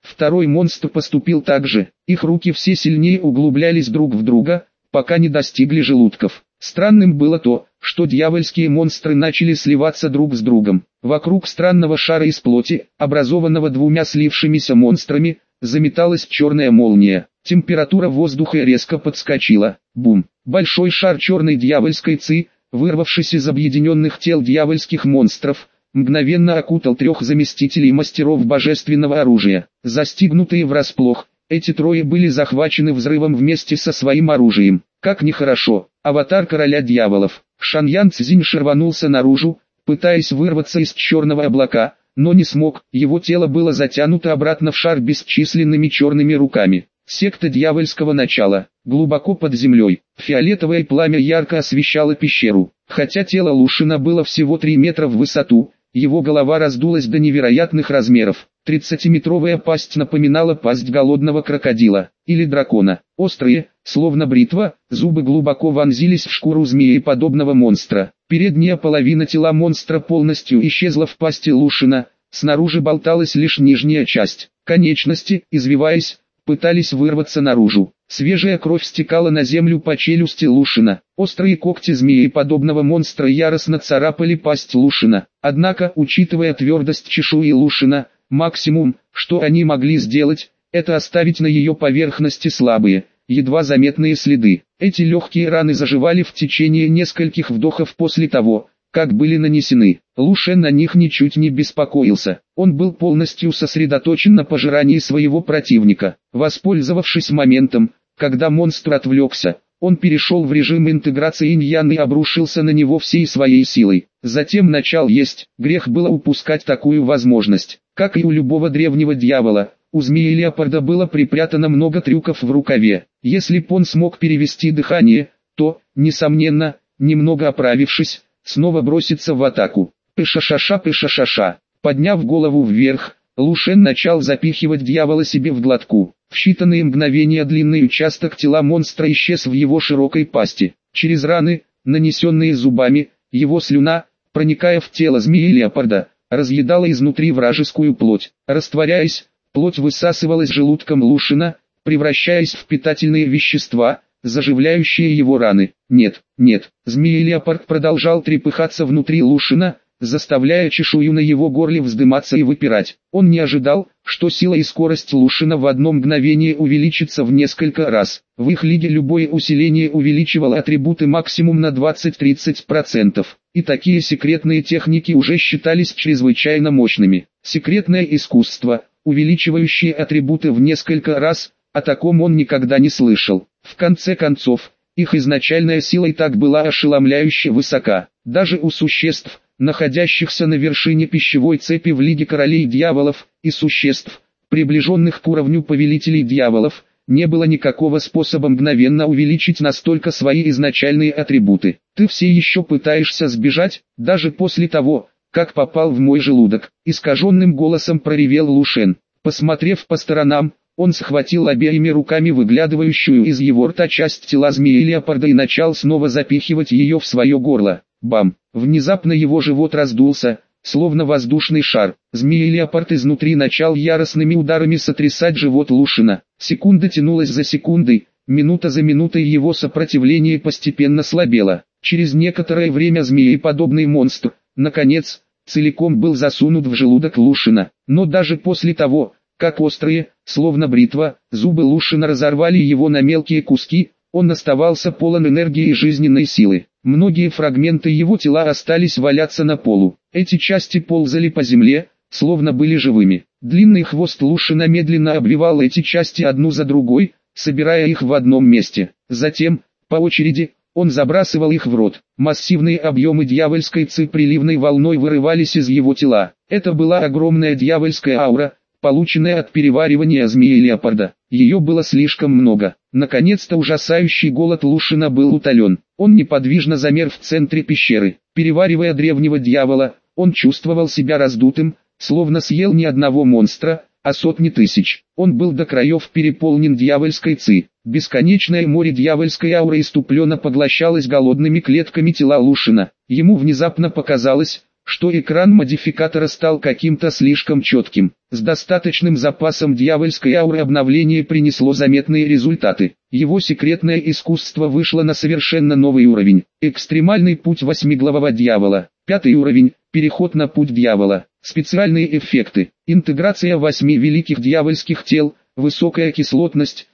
S1: Второй монстр поступил так же. Их руки все сильнее углублялись друг в друга, пока не достигли желудков. Странным было то, что дьявольские монстры начали сливаться друг с другом. Вокруг странного шара из плоти, образованного двумя слившимися монстрами, заметалась черная молния. Температура воздуха резко подскочила. Бум! Большой шар черной дьявольской ци, вырвавшись из объединенных тел дьявольских монстров, мгновенно окутал трех заместителей мастеров божественного оружия. Застигнутые врасплох, эти трое были захвачены взрывом вместе со своим оружием. Как нехорошо, аватар короля дьяволов. Шаньян Цзинь рванулся наружу, пытаясь вырваться из черного облака, но не смог, его тело было затянуто обратно в шар бесчисленными черными руками. Секта дьявольского начала. Глубоко под землей, фиолетовое пламя ярко освещало пещеру. Хотя тело Лушина было всего 3 метра в высоту, его голова раздулась до невероятных размеров. 30-метровая пасть напоминала пасть голодного крокодила или дракона. Острые, словно бритва, зубы глубоко вонзились в шкуру змееподобного монстра. Передняя половина тела монстра полностью исчезла в пасти Лушина, снаружи болталась лишь нижняя часть. Конечности, извиваясь, пытались вырваться наружу. Свежая кровь стекала на землю по челюсти Лушина. Острые когти змееподобного монстра яростно царапали пасть Лушина. Однако, учитывая твердость чешуи Лушина, максимум, что они могли сделать, это оставить на ее поверхности слабые, едва заметные следы. Эти легкие раны заживали в течение нескольких вдохов после того, как были нанесены. Лушен на них ничуть не беспокоился. Он был полностью сосредоточен на пожирании своего противника. Воспользовавшись моментом, когда монстр отвлекся, он перешел в режим интеграции инь-ян и обрушился на него всей своей силой. Затем начал есть. Грех было упускать такую возможность. Как и у любого древнего дьявола, у змеи-леопарда было припрятано много трюков в рукаве. Если б он смог перевести дыхание, то, несомненно, немного оправившись, снова броситься в атаку. Пыша-ша-ша, пыша-ша-ша. Подняв голову вверх, Лушен начал запихивать дьявола себе в глотку. В считанные мгновения длинный участок тела монстра исчез в его широкой пасти. Через раны, нанесенные зубами, его слюна, проникая в тело змеи-леопарда, разъедала изнутри вражескую плоть. Растворяясь, плоть высасывалась желудком Лушина, превращаясь в питательные вещества, заживляющие его раны. Нет, змеи-леопард продолжал трепыхаться внутри Лушина, заставляя чешую на его горле вздыматься и выпирать. Он не ожидал, что сила и скорость Лушина в одно мгновение увеличится в несколько раз. В их лиге любое усиление увеличивало атрибуты максимум на 20-30%. И такие секретные техники уже считались чрезвычайно мощными. Секретное искусство, увеличивающее атрибуты в несколько раз, о таком он никогда не слышал. В конце концов, их изначальная сила и так была ошеломляюще высока. Даже у существ, находящихся на вершине пищевой цепи в Лиге Королей Дьяволов, и существ, приближенных к уровню Повелителей Дьяволов, не было никакого способа мгновенно увеличить настолько свои изначальные атрибуты. Ты все еще пытаешься сбежать, даже после того, как попал в мой желудок, искаженным голосом проревел Лушен. Посмотрев по сторонам, он схватил обеими руками выглядывающую из его рта часть тела змеи-леопарда и начал снова запихивать ее в свое горло. Бам! Внезапно его живот раздулся, словно воздушный шар. Змеи-леопард изнутри начал яростными ударами сотрясать живот Лушина. Секунда тянулась за секундой, минута за минутой его сопротивление постепенно слабело. Через некоторое время змееподобный монстр, наконец, целиком был засунут в желудок Лушина. Но даже после того, как острые, словно бритва, зубы Лушина разорвали его на мелкие куски, он оставался полон энергии и жизненной силы. Многие фрагменты его тела остались валяться на полу. Эти части ползали по земле, словно были живыми. Длинный хвост Лушина медленно обвивал эти части одну за другой, собирая их в одном месте. Затем, по очереди, он забрасывал их в рот. Массивные объемы дьявольской ци приливной волной вырывались из его тела. Это была огромная дьявольская аура, полученная от переваривания змеи-леопарда. Ее было слишком много. Наконец-то ужасающий голод Лушина был утолен. Он неподвижно замер в центре пещеры. Переваривая древнего дьявола, он чувствовал себя раздутым, словно съел не одного монстра, а сотни тысяч. Он был до краев переполнен дьявольской ци. Бесконечное море дьявольской ауры иступленно поглощалось голодными клетками тела Лушина. Ему внезапно показалось, что экран модификатора стал каким-то слишком четким. С достаточным запасом дьявольской ауры обновление принесло заметные результаты. Его секретное искусство вышло на совершенно новый уровень. Экстремальный путь восьмиглавого дьявола. 5 уровень. Переход на путь дьявола. Специальные эффекты. Интеграция 8 великих дьявольских тел. Высокая кислотность.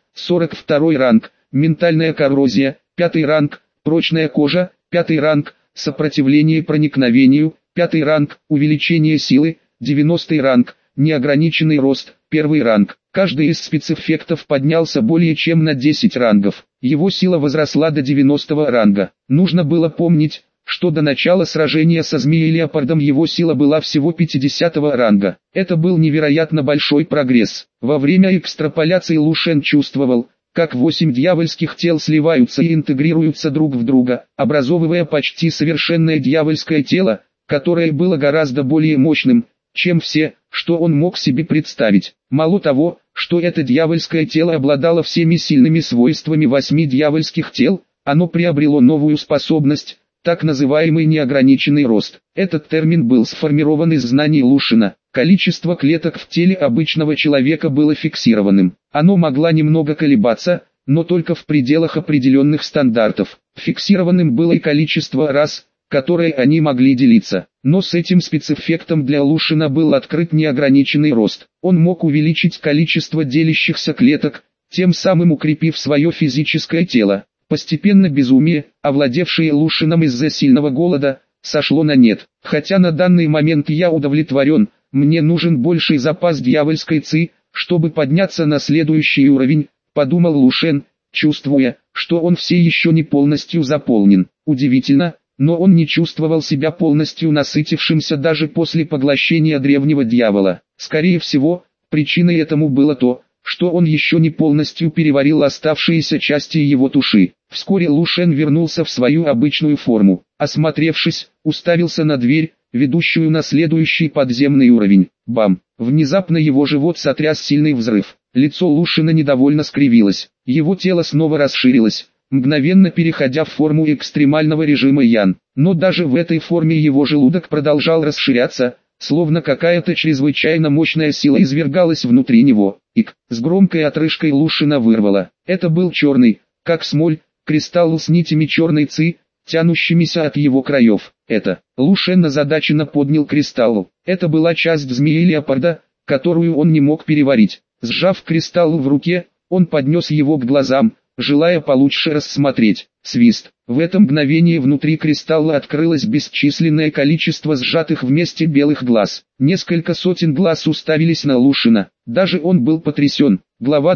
S1: 42 ранг. Ментальная коррозия. 5 ранг. Прочная кожа. 5 ранг. Сопротивление проникновению. 5 ранг. Увеличение силы. 90 ранг. Неограниченный рост. 1 ранг. Каждый из спецэффектов поднялся более чем на 10 рангов. Его сила возросла до 90 ранга. Нужно было помнить, что до начала сражения со Змеей-Леопардом его сила была всего 50 ранга. Это был невероятно большой прогресс. Во время экстраполяции Лу Шен чувствовал, как 8 дьявольских тел сливаются и интегрируются друг в друга, образовывая почти совершенное дьявольское тело, которое было гораздо более мощным, чем все, что он мог себе представить. Мало того, что это дьявольское тело обладало всеми сильными свойствами 8 дьявольских тел, оно приобрело новую способность, так называемый неограниченный рост. Этот термин был сформирован из знаний Лушина. Количество клеток в теле обычного человека было фиксированным. Оно могло немного колебаться, но только в пределах определенных стандартов. Фиксированным было и количество раз, которые они могли делиться. Но с этим спецэффектом для Лушина был открыт неограниченный рост. Он мог увеличить количество делящихся клеток, тем самым укрепив свое физическое тело. Постепенно безумие, овладевшее Лушином из-за сильного голода, сошло на нет. Хотя на данный момент я удовлетворен, мне нужен больший запас дьявольской ци, чтобы подняться на следующий уровень, подумал Лушен, чувствуя, что он все еще не полностью заполнен. Удивительно, но он не чувствовал себя полностью насытившимся даже после поглощения древнего дьявола. Скорее всего, причиной этому было то, что он еще не полностью переварил оставшиеся части его туши. Вскоре Лушен вернулся в свою обычную форму. Осмотревшись, уставился на дверь, ведущую на следующий подземный уровень. Бам! Внезапно его живот сотряс сильный взрыв. Лицо Лушена недовольно скривилось. Его тело снова расширилось, мгновенно переходя в форму экстремального режима Ян. Но даже в этой форме его желудок продолжал расширяться, словно какая-то чрезвычайно мощная сила извергалась внутри него. Ик, с громкой отрыжкой Лушина вырвало. Это был черный, как смоль, кристалл с нитями черной ци, тянущимися от его краев. Это, Лушен озадаченно поднял кристалл. Это была часть змеи-леопарда, которую он не мог переварить. Сжав кристалл в руке, он поднес его к глазам, желая получше рассмотреть. Свист. В это мгновение внутри кристалла открылось бесчисленное количество сжатых вместе белых глаз. Несколько сотен глаз уставились на Лушина. Даже он был потрясен. Глава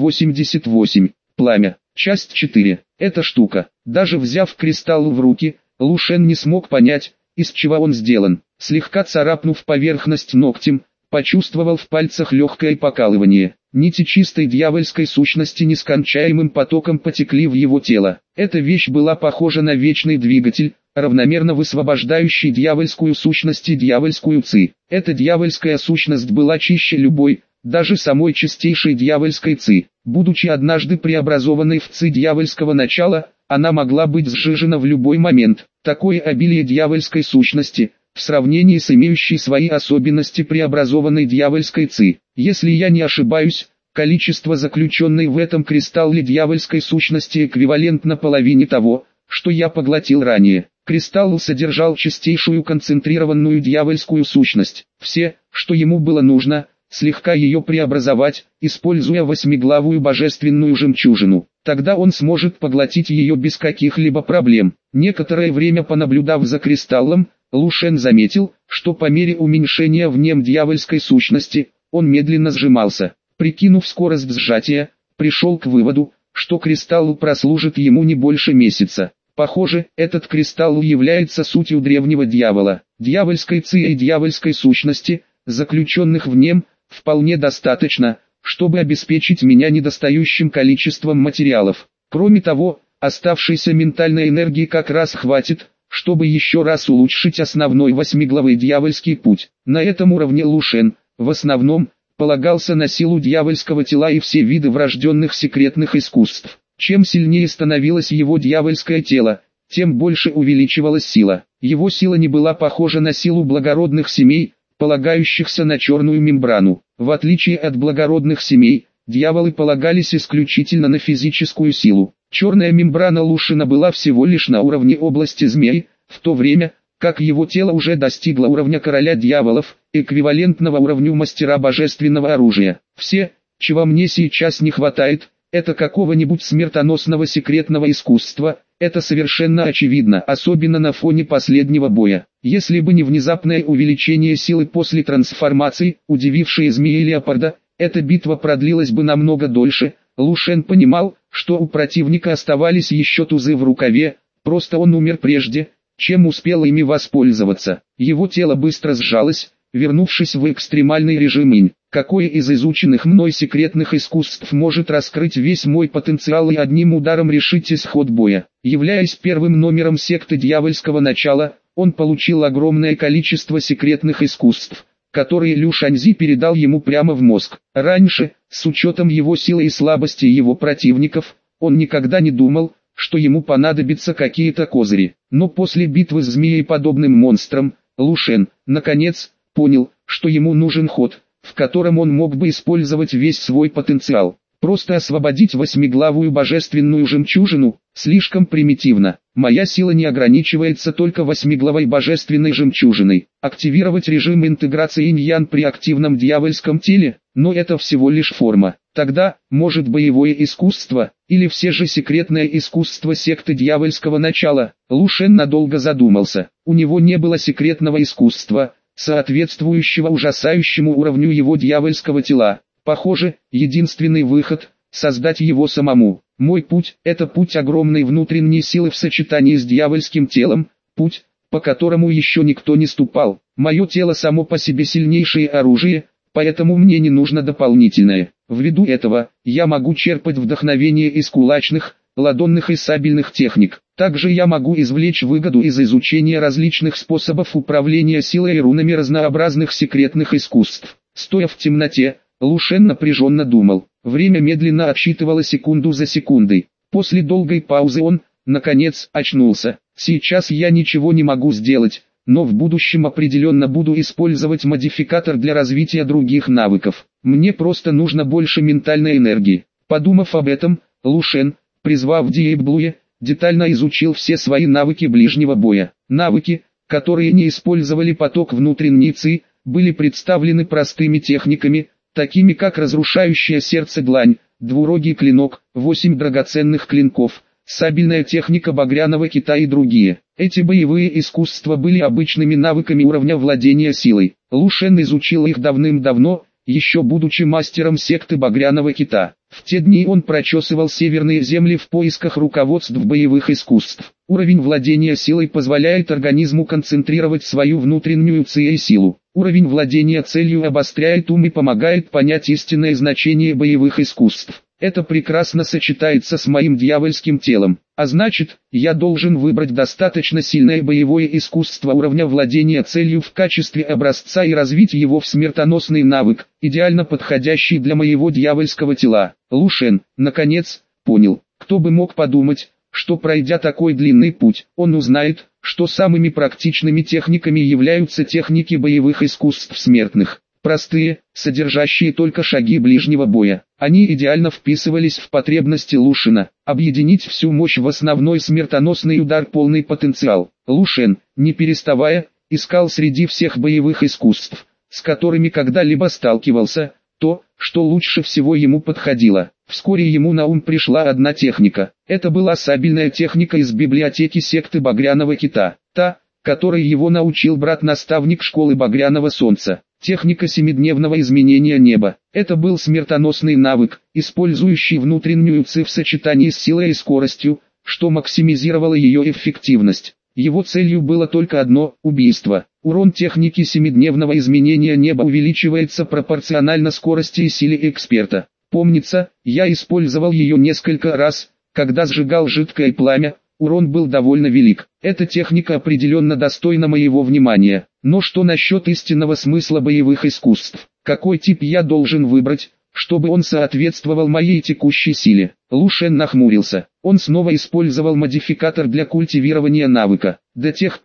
S1: 288. Пламя. Часть 4. Эта штука. Даже взяв кристалл в руки, Лушен не смог понять, из чего он сделан. Слегка царапнув поверхность ногтем, почувствовал в пальцах легкое покалывание. Нити чистой дьявольской сущности нескончаемым потоком потекли в его тело. Эта вещь была похожа на вечный двигатель, равномерно высвобождающий дьявольскую сущность и дьявольскую ци. Эта дьявольская сущность была чище любой, даже самой чистейшей дьявольской ци. Будучи однажды преобразованной в ци дьявольского начала, она могла быть сжижена в любой момент. Такое обилие дьявольской сущности, в сравнении с имеющей свои особенности преобразованной дьявольской ци. Если я не ошибаюсь, количество заключенной в этом кристалле дьявольской сущности эквивалентно половине того, что я поглотил ранее. Кристалл содержал чистейшую концентрированную дьявольскую сущность. Все, что ему было нужно, слегка ее преобразовать, используя восьмиглавую божественную жемчужину. Тогда он сможет поглотить ее без каких-либо проблем. Некоторое время понаблюдав за кристаллом, Лушен заметил, что по мере уменьшения в нем дьявольской сущности, он медленно сжимался. Прикинув скорость сжатия, пришел к выводу, что кристалл прослужит ему не больше месяца. Похоже, этот кристалл является сутью древнего дьявола. Дьявольской ци и дьявольской сущности, заключенных в нем, вполне достаточно, чтобы обеспечить меня недостающим количеством материалов. Кроме того, оставшейся ментальной энергии как раз хватит, чтобы еще раз улучшить основной восьмиглавый дьявольский путь. На этом уровне Лушен, в основном, полагался на силу дьявольского тела и все виды врожденных секретных искусств. Чем сильнее становилось его дьявольское тело, тем больше увеличивалась сила. Его сила не была похожа на силу благородных семей, полагающихся на черную мембрану. В отличие от благородных семей, дьяволы полагались исключительно на физическую силу. Черная мембрана Лушина была всего лишь на уровне области змей, в то время, как его тело уже достигло уровня короля дьяволов, эквивалентного уровню мастера божественного оружия. Все, чего мне сейчас не хватает, это какого-нибудь смертоносного секретного искусства. Это совершенно очевидно, особенно на фоне последнего боя. Если бы не внезапное увеличение силы после трансформации, удивившее змеи Леопарда, эта битва продлилась бы намного дольше. Лу Шен понимал, что у противника оставались еще тузы в рукаве, просто он умер прежде, чем успел ими воспользоваться. Его тело быстро сжалось, вернувшись в экстремальный режим инь. Какое из изученных мной секретных искусств может раскрыть весь мой потенциал и одним ударом решить исход боя? Являясь первым номером секты дьявольского начала, он получил огромное количество секретных искусств, которые Лю Шаньзи передал ему прямо в мозг. Раньше, с учетом его силы и слабости его противников, он никогда не думал, что ему понадобятся какие-то козыри. Но после битвы с змееподобным монстром, Лу Шен, наконец, понял, что ему нужен ход, в котором он мог бы использовать весь свой потенциал. Просто освободить восьмиглавую божественную жемчужину – слишком примитивно. Моя сила не ограничивается только восьмиглавой божественной жемчужиной. Активировать режим интеграции инь-ян при активном дьявольском теле, но это всего лишь форма. Тогда, может, боевое искусство, или все же секретное искусство секты дьявольского начала. Лу Шен надолго задумался. У него не было секретного искусства, соответствующего ужасающему уровню его дьявольского тела. Похоже, единственный выход – создать его самому. Мой путь – это путь огромной внутренней силы в сочетании с дьявольским телом, путь, по которому еще никто не ступал. Мое тело само по себе сильнейшее оружие, поэтому мне не нужно дополнительное. Ввиду этого, я могу черпать вдохновение из кулачных, ладонных и сабельных техник. Также я могу извлечь выгоду из изучения различных способов управления силой и рунами разнообразных секретных искусств. Стоя в темноте, Лу Шен напряженно думал. Время медленно отсчитывало секунду за секундой. После долгой паузы он, наконец, очнулся. Сейчас я ничего не могу сделать, но в будущем определенно буду использовать модификатор для развития других навыков. Мне просто нужно больше ментальной энергии. Подумав об этом, Лу Шен, призвав Диэйблуя, детально изучил все свои навыки ближнего боя. Навыки, которые не использовали поток внутренней ци, были представлены простыми техниками, такими как разрушающее сердце длань, двурогий клинок, 8 драгоценных клинков, сабельная техника багряного кита и другие. Эти боевые искусства были обычными навыками уровня владения силой. Лу Шен изучил их давным-давно, еще будучи мастером секты багряного кита. В те дни он прочесывал северные земли в поисках руководств боевых искусств. Уровень владения силой позволяет организму концентрировать свою внутреннюю ци и силу. Уровень владения целью обостряет ум и помогает понять истинное значение боевых искусств. Это прекрасно сочетается с моим дьявольским телом. А значит, я должен выбрать достаточно сильное боевое искусство уровня владения целью в качестве образца и развить его в смертоносный навык, идеально подходящий для моего дьявольского тела. Лу Шен, наконец, понял. Кто бы мог подумать, что пройдя такой длинный путь, он узнает, что самыми практичными техниками являются техники боевых искусств смертных. Простые, содержащие только шаги ближнего боя. Они идеально вписывались в потребности Лу Шена. Объединить всю мощь в основной смертоносный удар, полный потенциал. Лу Шен, не переставая, искал среди всех боевых искусств, с которыми когда-либо сталкивался, то, что лучше всего ему подходило. Вскоре ему на ум пришла одна техника. Это была сабельная техника из библиотеки секты Багряного Кита. Та, которой его научил брат-наставник школы Багряного Солнца. Техника семидневного изменения неба. Это был смертоносный навык, использующий внутреннюю ци в сочетании с силой и скоростью, что максимизировало ее эффективность. Его целью было только одно – убийство. Урон техники семидневного изменения неба увеличивается пропорционально скорости и силе эксперта. Помнится, я использовал ее несколько раз, когда сжигал жидкое пламя. Урон был довольно велик. Эта техника определенно достойна моего внимания. Но что насчет истинного смысла боевых искусств? Какой тип я должен выбрать, чтобы он соответствовал моей текущей силе? Лу Шен нахмурился. Он снова использовал модификатор для культивирования навыка. До тех пор,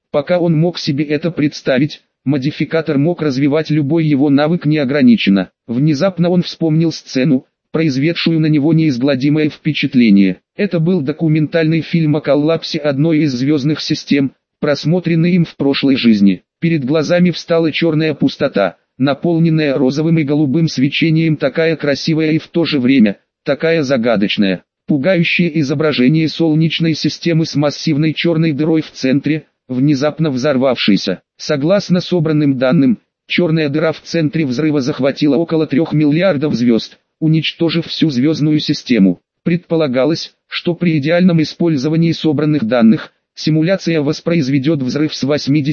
S1: Пока он мог себе это представить, модификатор мог развивать любой его навык неограниченно. Внезапно он вспомнил сцену, произведшую на него неизгладимое впечатление. Это был документальный фильм о коллапсе одной из звездных систем, просмотренный им в прошлой жизни. Перед глазами встала черная пустота, наполненная розовым и голубым свечением, такая красивая и в то же время, такая загадочная. Пугающее изображение солнечной системы с массивной черной дырой в центре, внезапно взорвавшейся. Согласно собранным данным, черная дыра в центре взрыва захватила около 3 миллиардов звезд, уничтожив всю звездную систему. Предполагалось, что при идеальном использовании собранных данных, симуляция воспроизведет взрыв с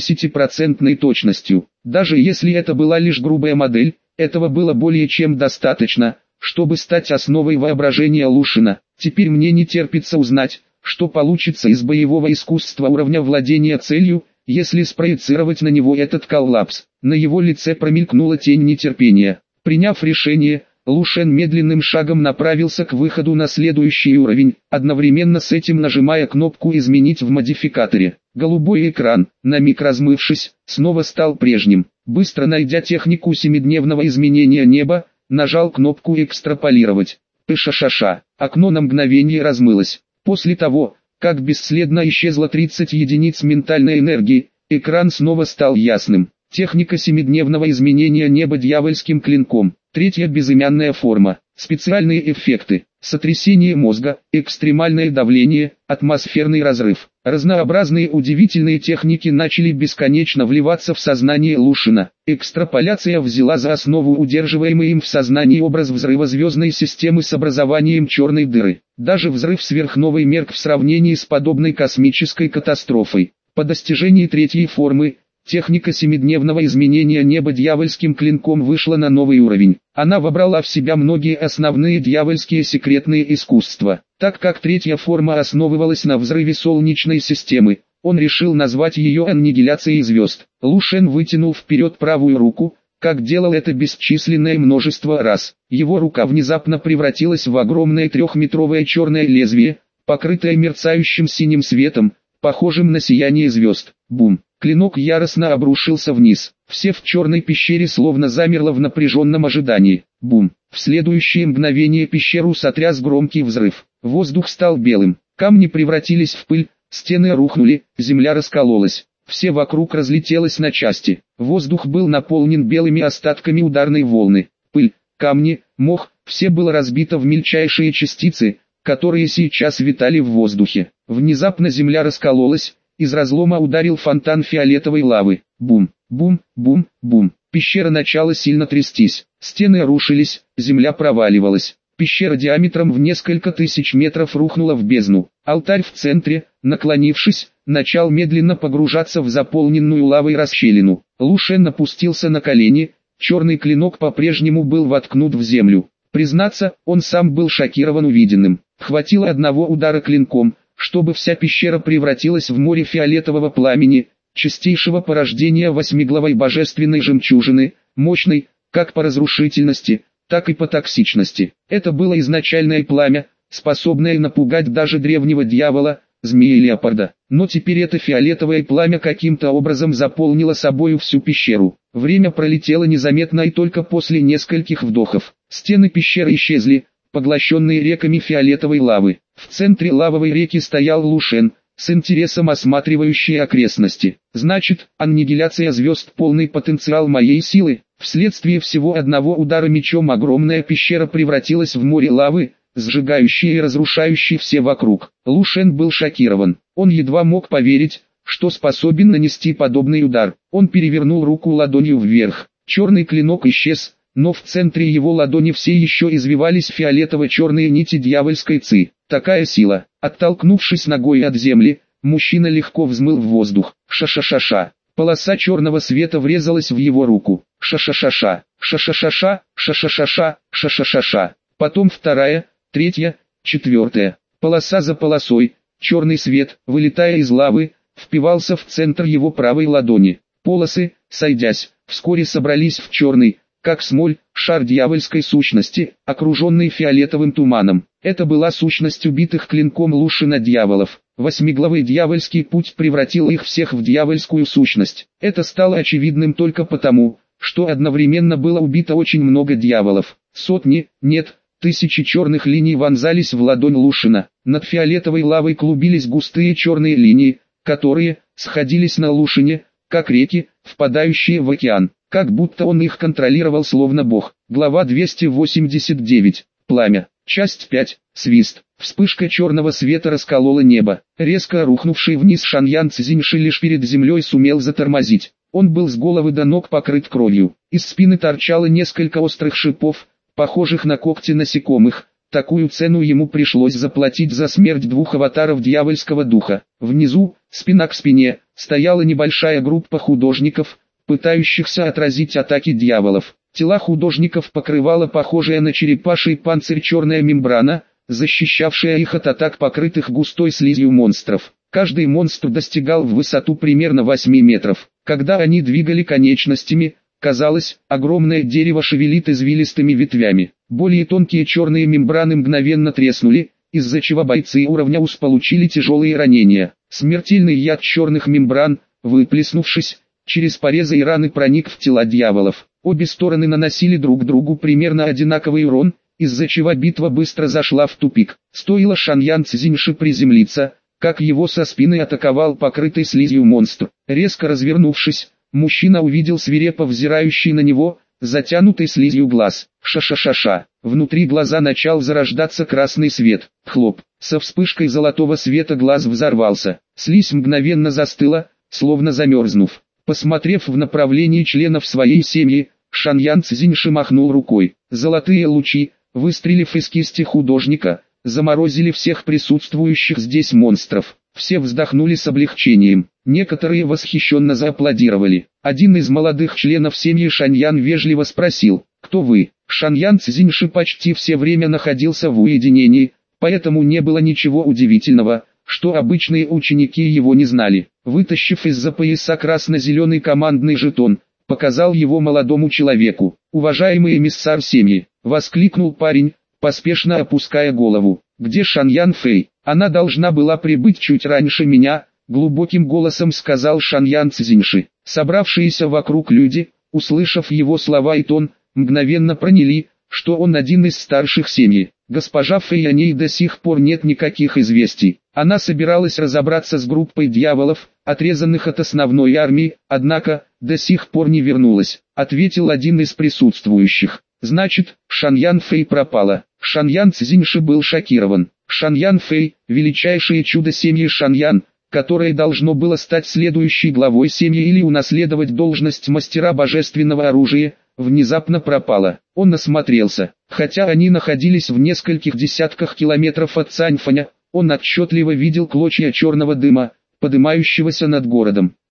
S1: 80% точностью. Даже если это была лишь грубая модель, этого было более чем достаточно, чтобы стать основой воображения Лушина. Теперь мне не терпится узнать, что получится из боевого искусства уровня владения целью, если спроецировать на него этот коллапс. На его лице промелькнула тень нетерпения. Приняв решение, Лушен медленным шагом направился к выходу на следующий уровень, одновременно с этим нажимая кнопку «Изменить» в модификаторе. Голубой экран, на миг размывшись, снова стал прежним. Быстро найдя технику 7-дневного изменения неба, нажал кнопку «Экстраполировать». Пышашаша. Окно на мгновение размылось. После того, как бесследно исчезло 30 единиц ментальной энергии, экран снова стал ясным. Техника 7-дневного изменения неба дьявольским клинком. Третья безымянная форма. Специальные эффекты. Сотрясение мозга, экстремальное давление, атмосферный разрыв. Разнообразные удивительные техники начали бесконечно вливаться в сознание Лушина. Экстраполяция взяла за основу удерживаемый им в сознании образ взрыва звездной системы с образованием черной дыры. Даже взрыв сверхновой мерк в сравнении с подобной космической катастрофой. По достижении третьей формы, техника 7-дневного изменения неба дьявольским клинком вышла на новый уровень. Она вобрала в себя многие основные дьявольские секретные искусства. Так как третья форма основывалась на взрыве солнечной системы, он решил назвать ее аннигиляцией звезд. Лушен вытянул вперед правую руку, как делал это бесчисленное множество раз. Его рука внезапно превратилась в огромное 3-метровое черное лезвие, покрытое мерцающим синим светом, похожим на сияние звезд. Бум! Клинок яростно обрушился вниз. Все в черной пещере словно замерло в напряженном ожидании. Бум! В следующее мгновение пещеру сотряс громкий взрыв. Воздух стал белым, камни превратились в пыль, стены рухнули, земля раскололась. Все вокруг разлетелось на части. Воздух был наполнен белыми остатками ударной волны. Пыль, камни, мох, все было разбито в мельчайшие частицы, которые сейчас витали в воздухе. Внезапно земля раскололась. Из разлома ударил фонтан фиолетовой лавы. Бум, бум, бум, бум. Пещера начала сильно трястись. Стены рушились, земля проваливалась. Пещера диаметром в несколько тысяч метров рухнула в бездну. Алтарь в центре, наклонившись, начал медленно погружаться в заполненную лавой расщелину. Лушен опустился на колени, черный клинок по-прежнему был воткнут в землю. Признаться, он сам был шокирован увиденным. Хватило одного удара клинком, чтобы вся пещера превратилась в море фиолетового пламени, чистейшего порождения восьмиглавой божественной жемчужины, мощной, как по разрушительности, так и по токсичности. Это было изначальное пламя, способное напугать даже древнего дьявола, змея-леопарда. Но теперь это фиолетовое пламя каким-то образом заполнило собою всю пещеру. Время пролетело незаметно и только после нескольких вдохов. Стены пещеры исчезли, поглощенные реками фиолетовой лавы. В центре лавовой реки стоял Лушен, с интересом осматривающий окрестности. Значит, аннигиляция звезд — полный потенциал моей силы. Вследствие всего одного удара мечом огромная пещера превратилась в море лавы, сжигающей и разрушающей все вокруг. Лушен был шокирован. Он едва мог поверить, что способен нанести подобный удар. Он перевернул руку ладонью вверх. Черный клинок исчез, но в центре его ладони все еще извивались фиолетово-черные нити дьявольской ци. Такая сила. Оттолкнувшись ногой от земли, мужчина легко взмыл в воздух. Ша-ша-ша-ша. Полоса черного света врезалась в его руку. Ша-ша-ша-ша. Ша-ша-ша-ша. Ша-ша-ша-ша. Ша-ша-ша-ша. Потом вторая, третья, четвертая. Полоса за полосой, черный свет, вылетая из лавы, впивался в центр его правой ладони. Полосы, сойдясь, вскоре собрались в черный, как смоль, шар дьявольской сущности, окруженный фиолетовым туманом. Это была сущность убитых клинком Лушина дьяволов. Восьмиглавый дьявольский путь превратил их всех в дьявольскую сущность. Это стало очевидным только потому, что одновременно было убито очень много дьяволов. Сотни, нет, тысячи черных линий вонзались в ладонь Лушина. Над фиолетовой лавой клубились густые черные линии, которые сходились на Лушине, как реки, впадающие в океан, как будто он их контролировал словно бог. Глава 289. Пламя. Часть 5. Свист. Вспышка черного света расколола небо. Резко рухнувший вниз Шаньян Цзиньши лишь перед землей сумел затормозить. Он был с головы до ног покрыт кровью. Из спины торчало несколько острых шипов, похожих на когти насекомых. Такую цену ему пришлось заплатить за смерть двух аватаров дьявольского духа. Внизу, спина к спине, стояла небольшая группа художников, пытающихся отразить атаки дьяволов. Тела художников покрывала похожая на черепаший панцирь черная мембрана, защищавшая их от атак покрытых густой слизью монстров. Каждый монстр достигал в высоту примерно 8 метров. Когда они двигали конечностями, казалось, огромное дерево шевелит извилистыми ветвями. Более тонкие черные мембраны мгновенно треснули, из-за чего бойцы уровня УС получили тяжелые ранения. Смертельный яд черных мембран, выплеснувшись, через порезы и раны проник в тела дьяволов. Обе стороны наносили друг другу примерно одинаковый урон, из-за чего битва быстро зашла в тупик. Стоило Шаньян Цзиньши приземлиться, как его со спины атаковал покрытый слизью монстр. Резко развернувшись, мужчина увидел свирепо взирающий на него, затянутый слизью глаз. Ша-ша-ша-ша. Внутри глаза начал зарождаться красный свет. Хлоп. Со вспышкой золотого света глаз взорвался. Слизь мгновенно застыла, словно замерзнув. Посмотрев в направлении членов своей семьи, Шаньян Цзиньши махнул рукой. Золотые лучи, выстрелив из кисти художника, заморозили всех присутствующих здесь монстров. Все вздохнули с облегчением. Некоторые восхищенно зааплодировали. Один из молодых членов семьи Шаньян вежливо спросил: «Кто вы?» Шаньян Цзиньши почти все время находился в уединении, поэтому не было ничего удивительного, что обычные ученики его не знали. Вытащив из-за пояса красно-зеленый командный жетон, показал его молодому человеку. «Уважаемый эмиссар семьи!» — воскликнул парень, поспешно опуская голову. «Где Шаньян Фэй? Она должна была прибыть чуть раньше меня», — глубоким голосом сказал Шаньян Цзиньши. Собравшиеся вокруг люди, услышав его слова и тон, мгновенно поняли, что он один из старших семьи. Госпожа Фэй, о ней до сих пор нет никаких известий. Она собиралась разобраться с группой дьяволов, отрезанных от основной армии, однако, до сих пор не вернулась, ответил один из присутствующих. Значит, Шаньян Фэй пропала. Шаньян Цзиньши был шокирован. Шаньян Фэй, величайшее чудо семьи Шаньян, которое должно было стать следующей главой семьи или унаследовать должность мастера божественного оружия, внезапно пропала. Он осмотрелся. Хотя они находились в нескольких десятках километров от Цаньфаня, он отчетливо видел клочья черного дыма, подымающегося над городом.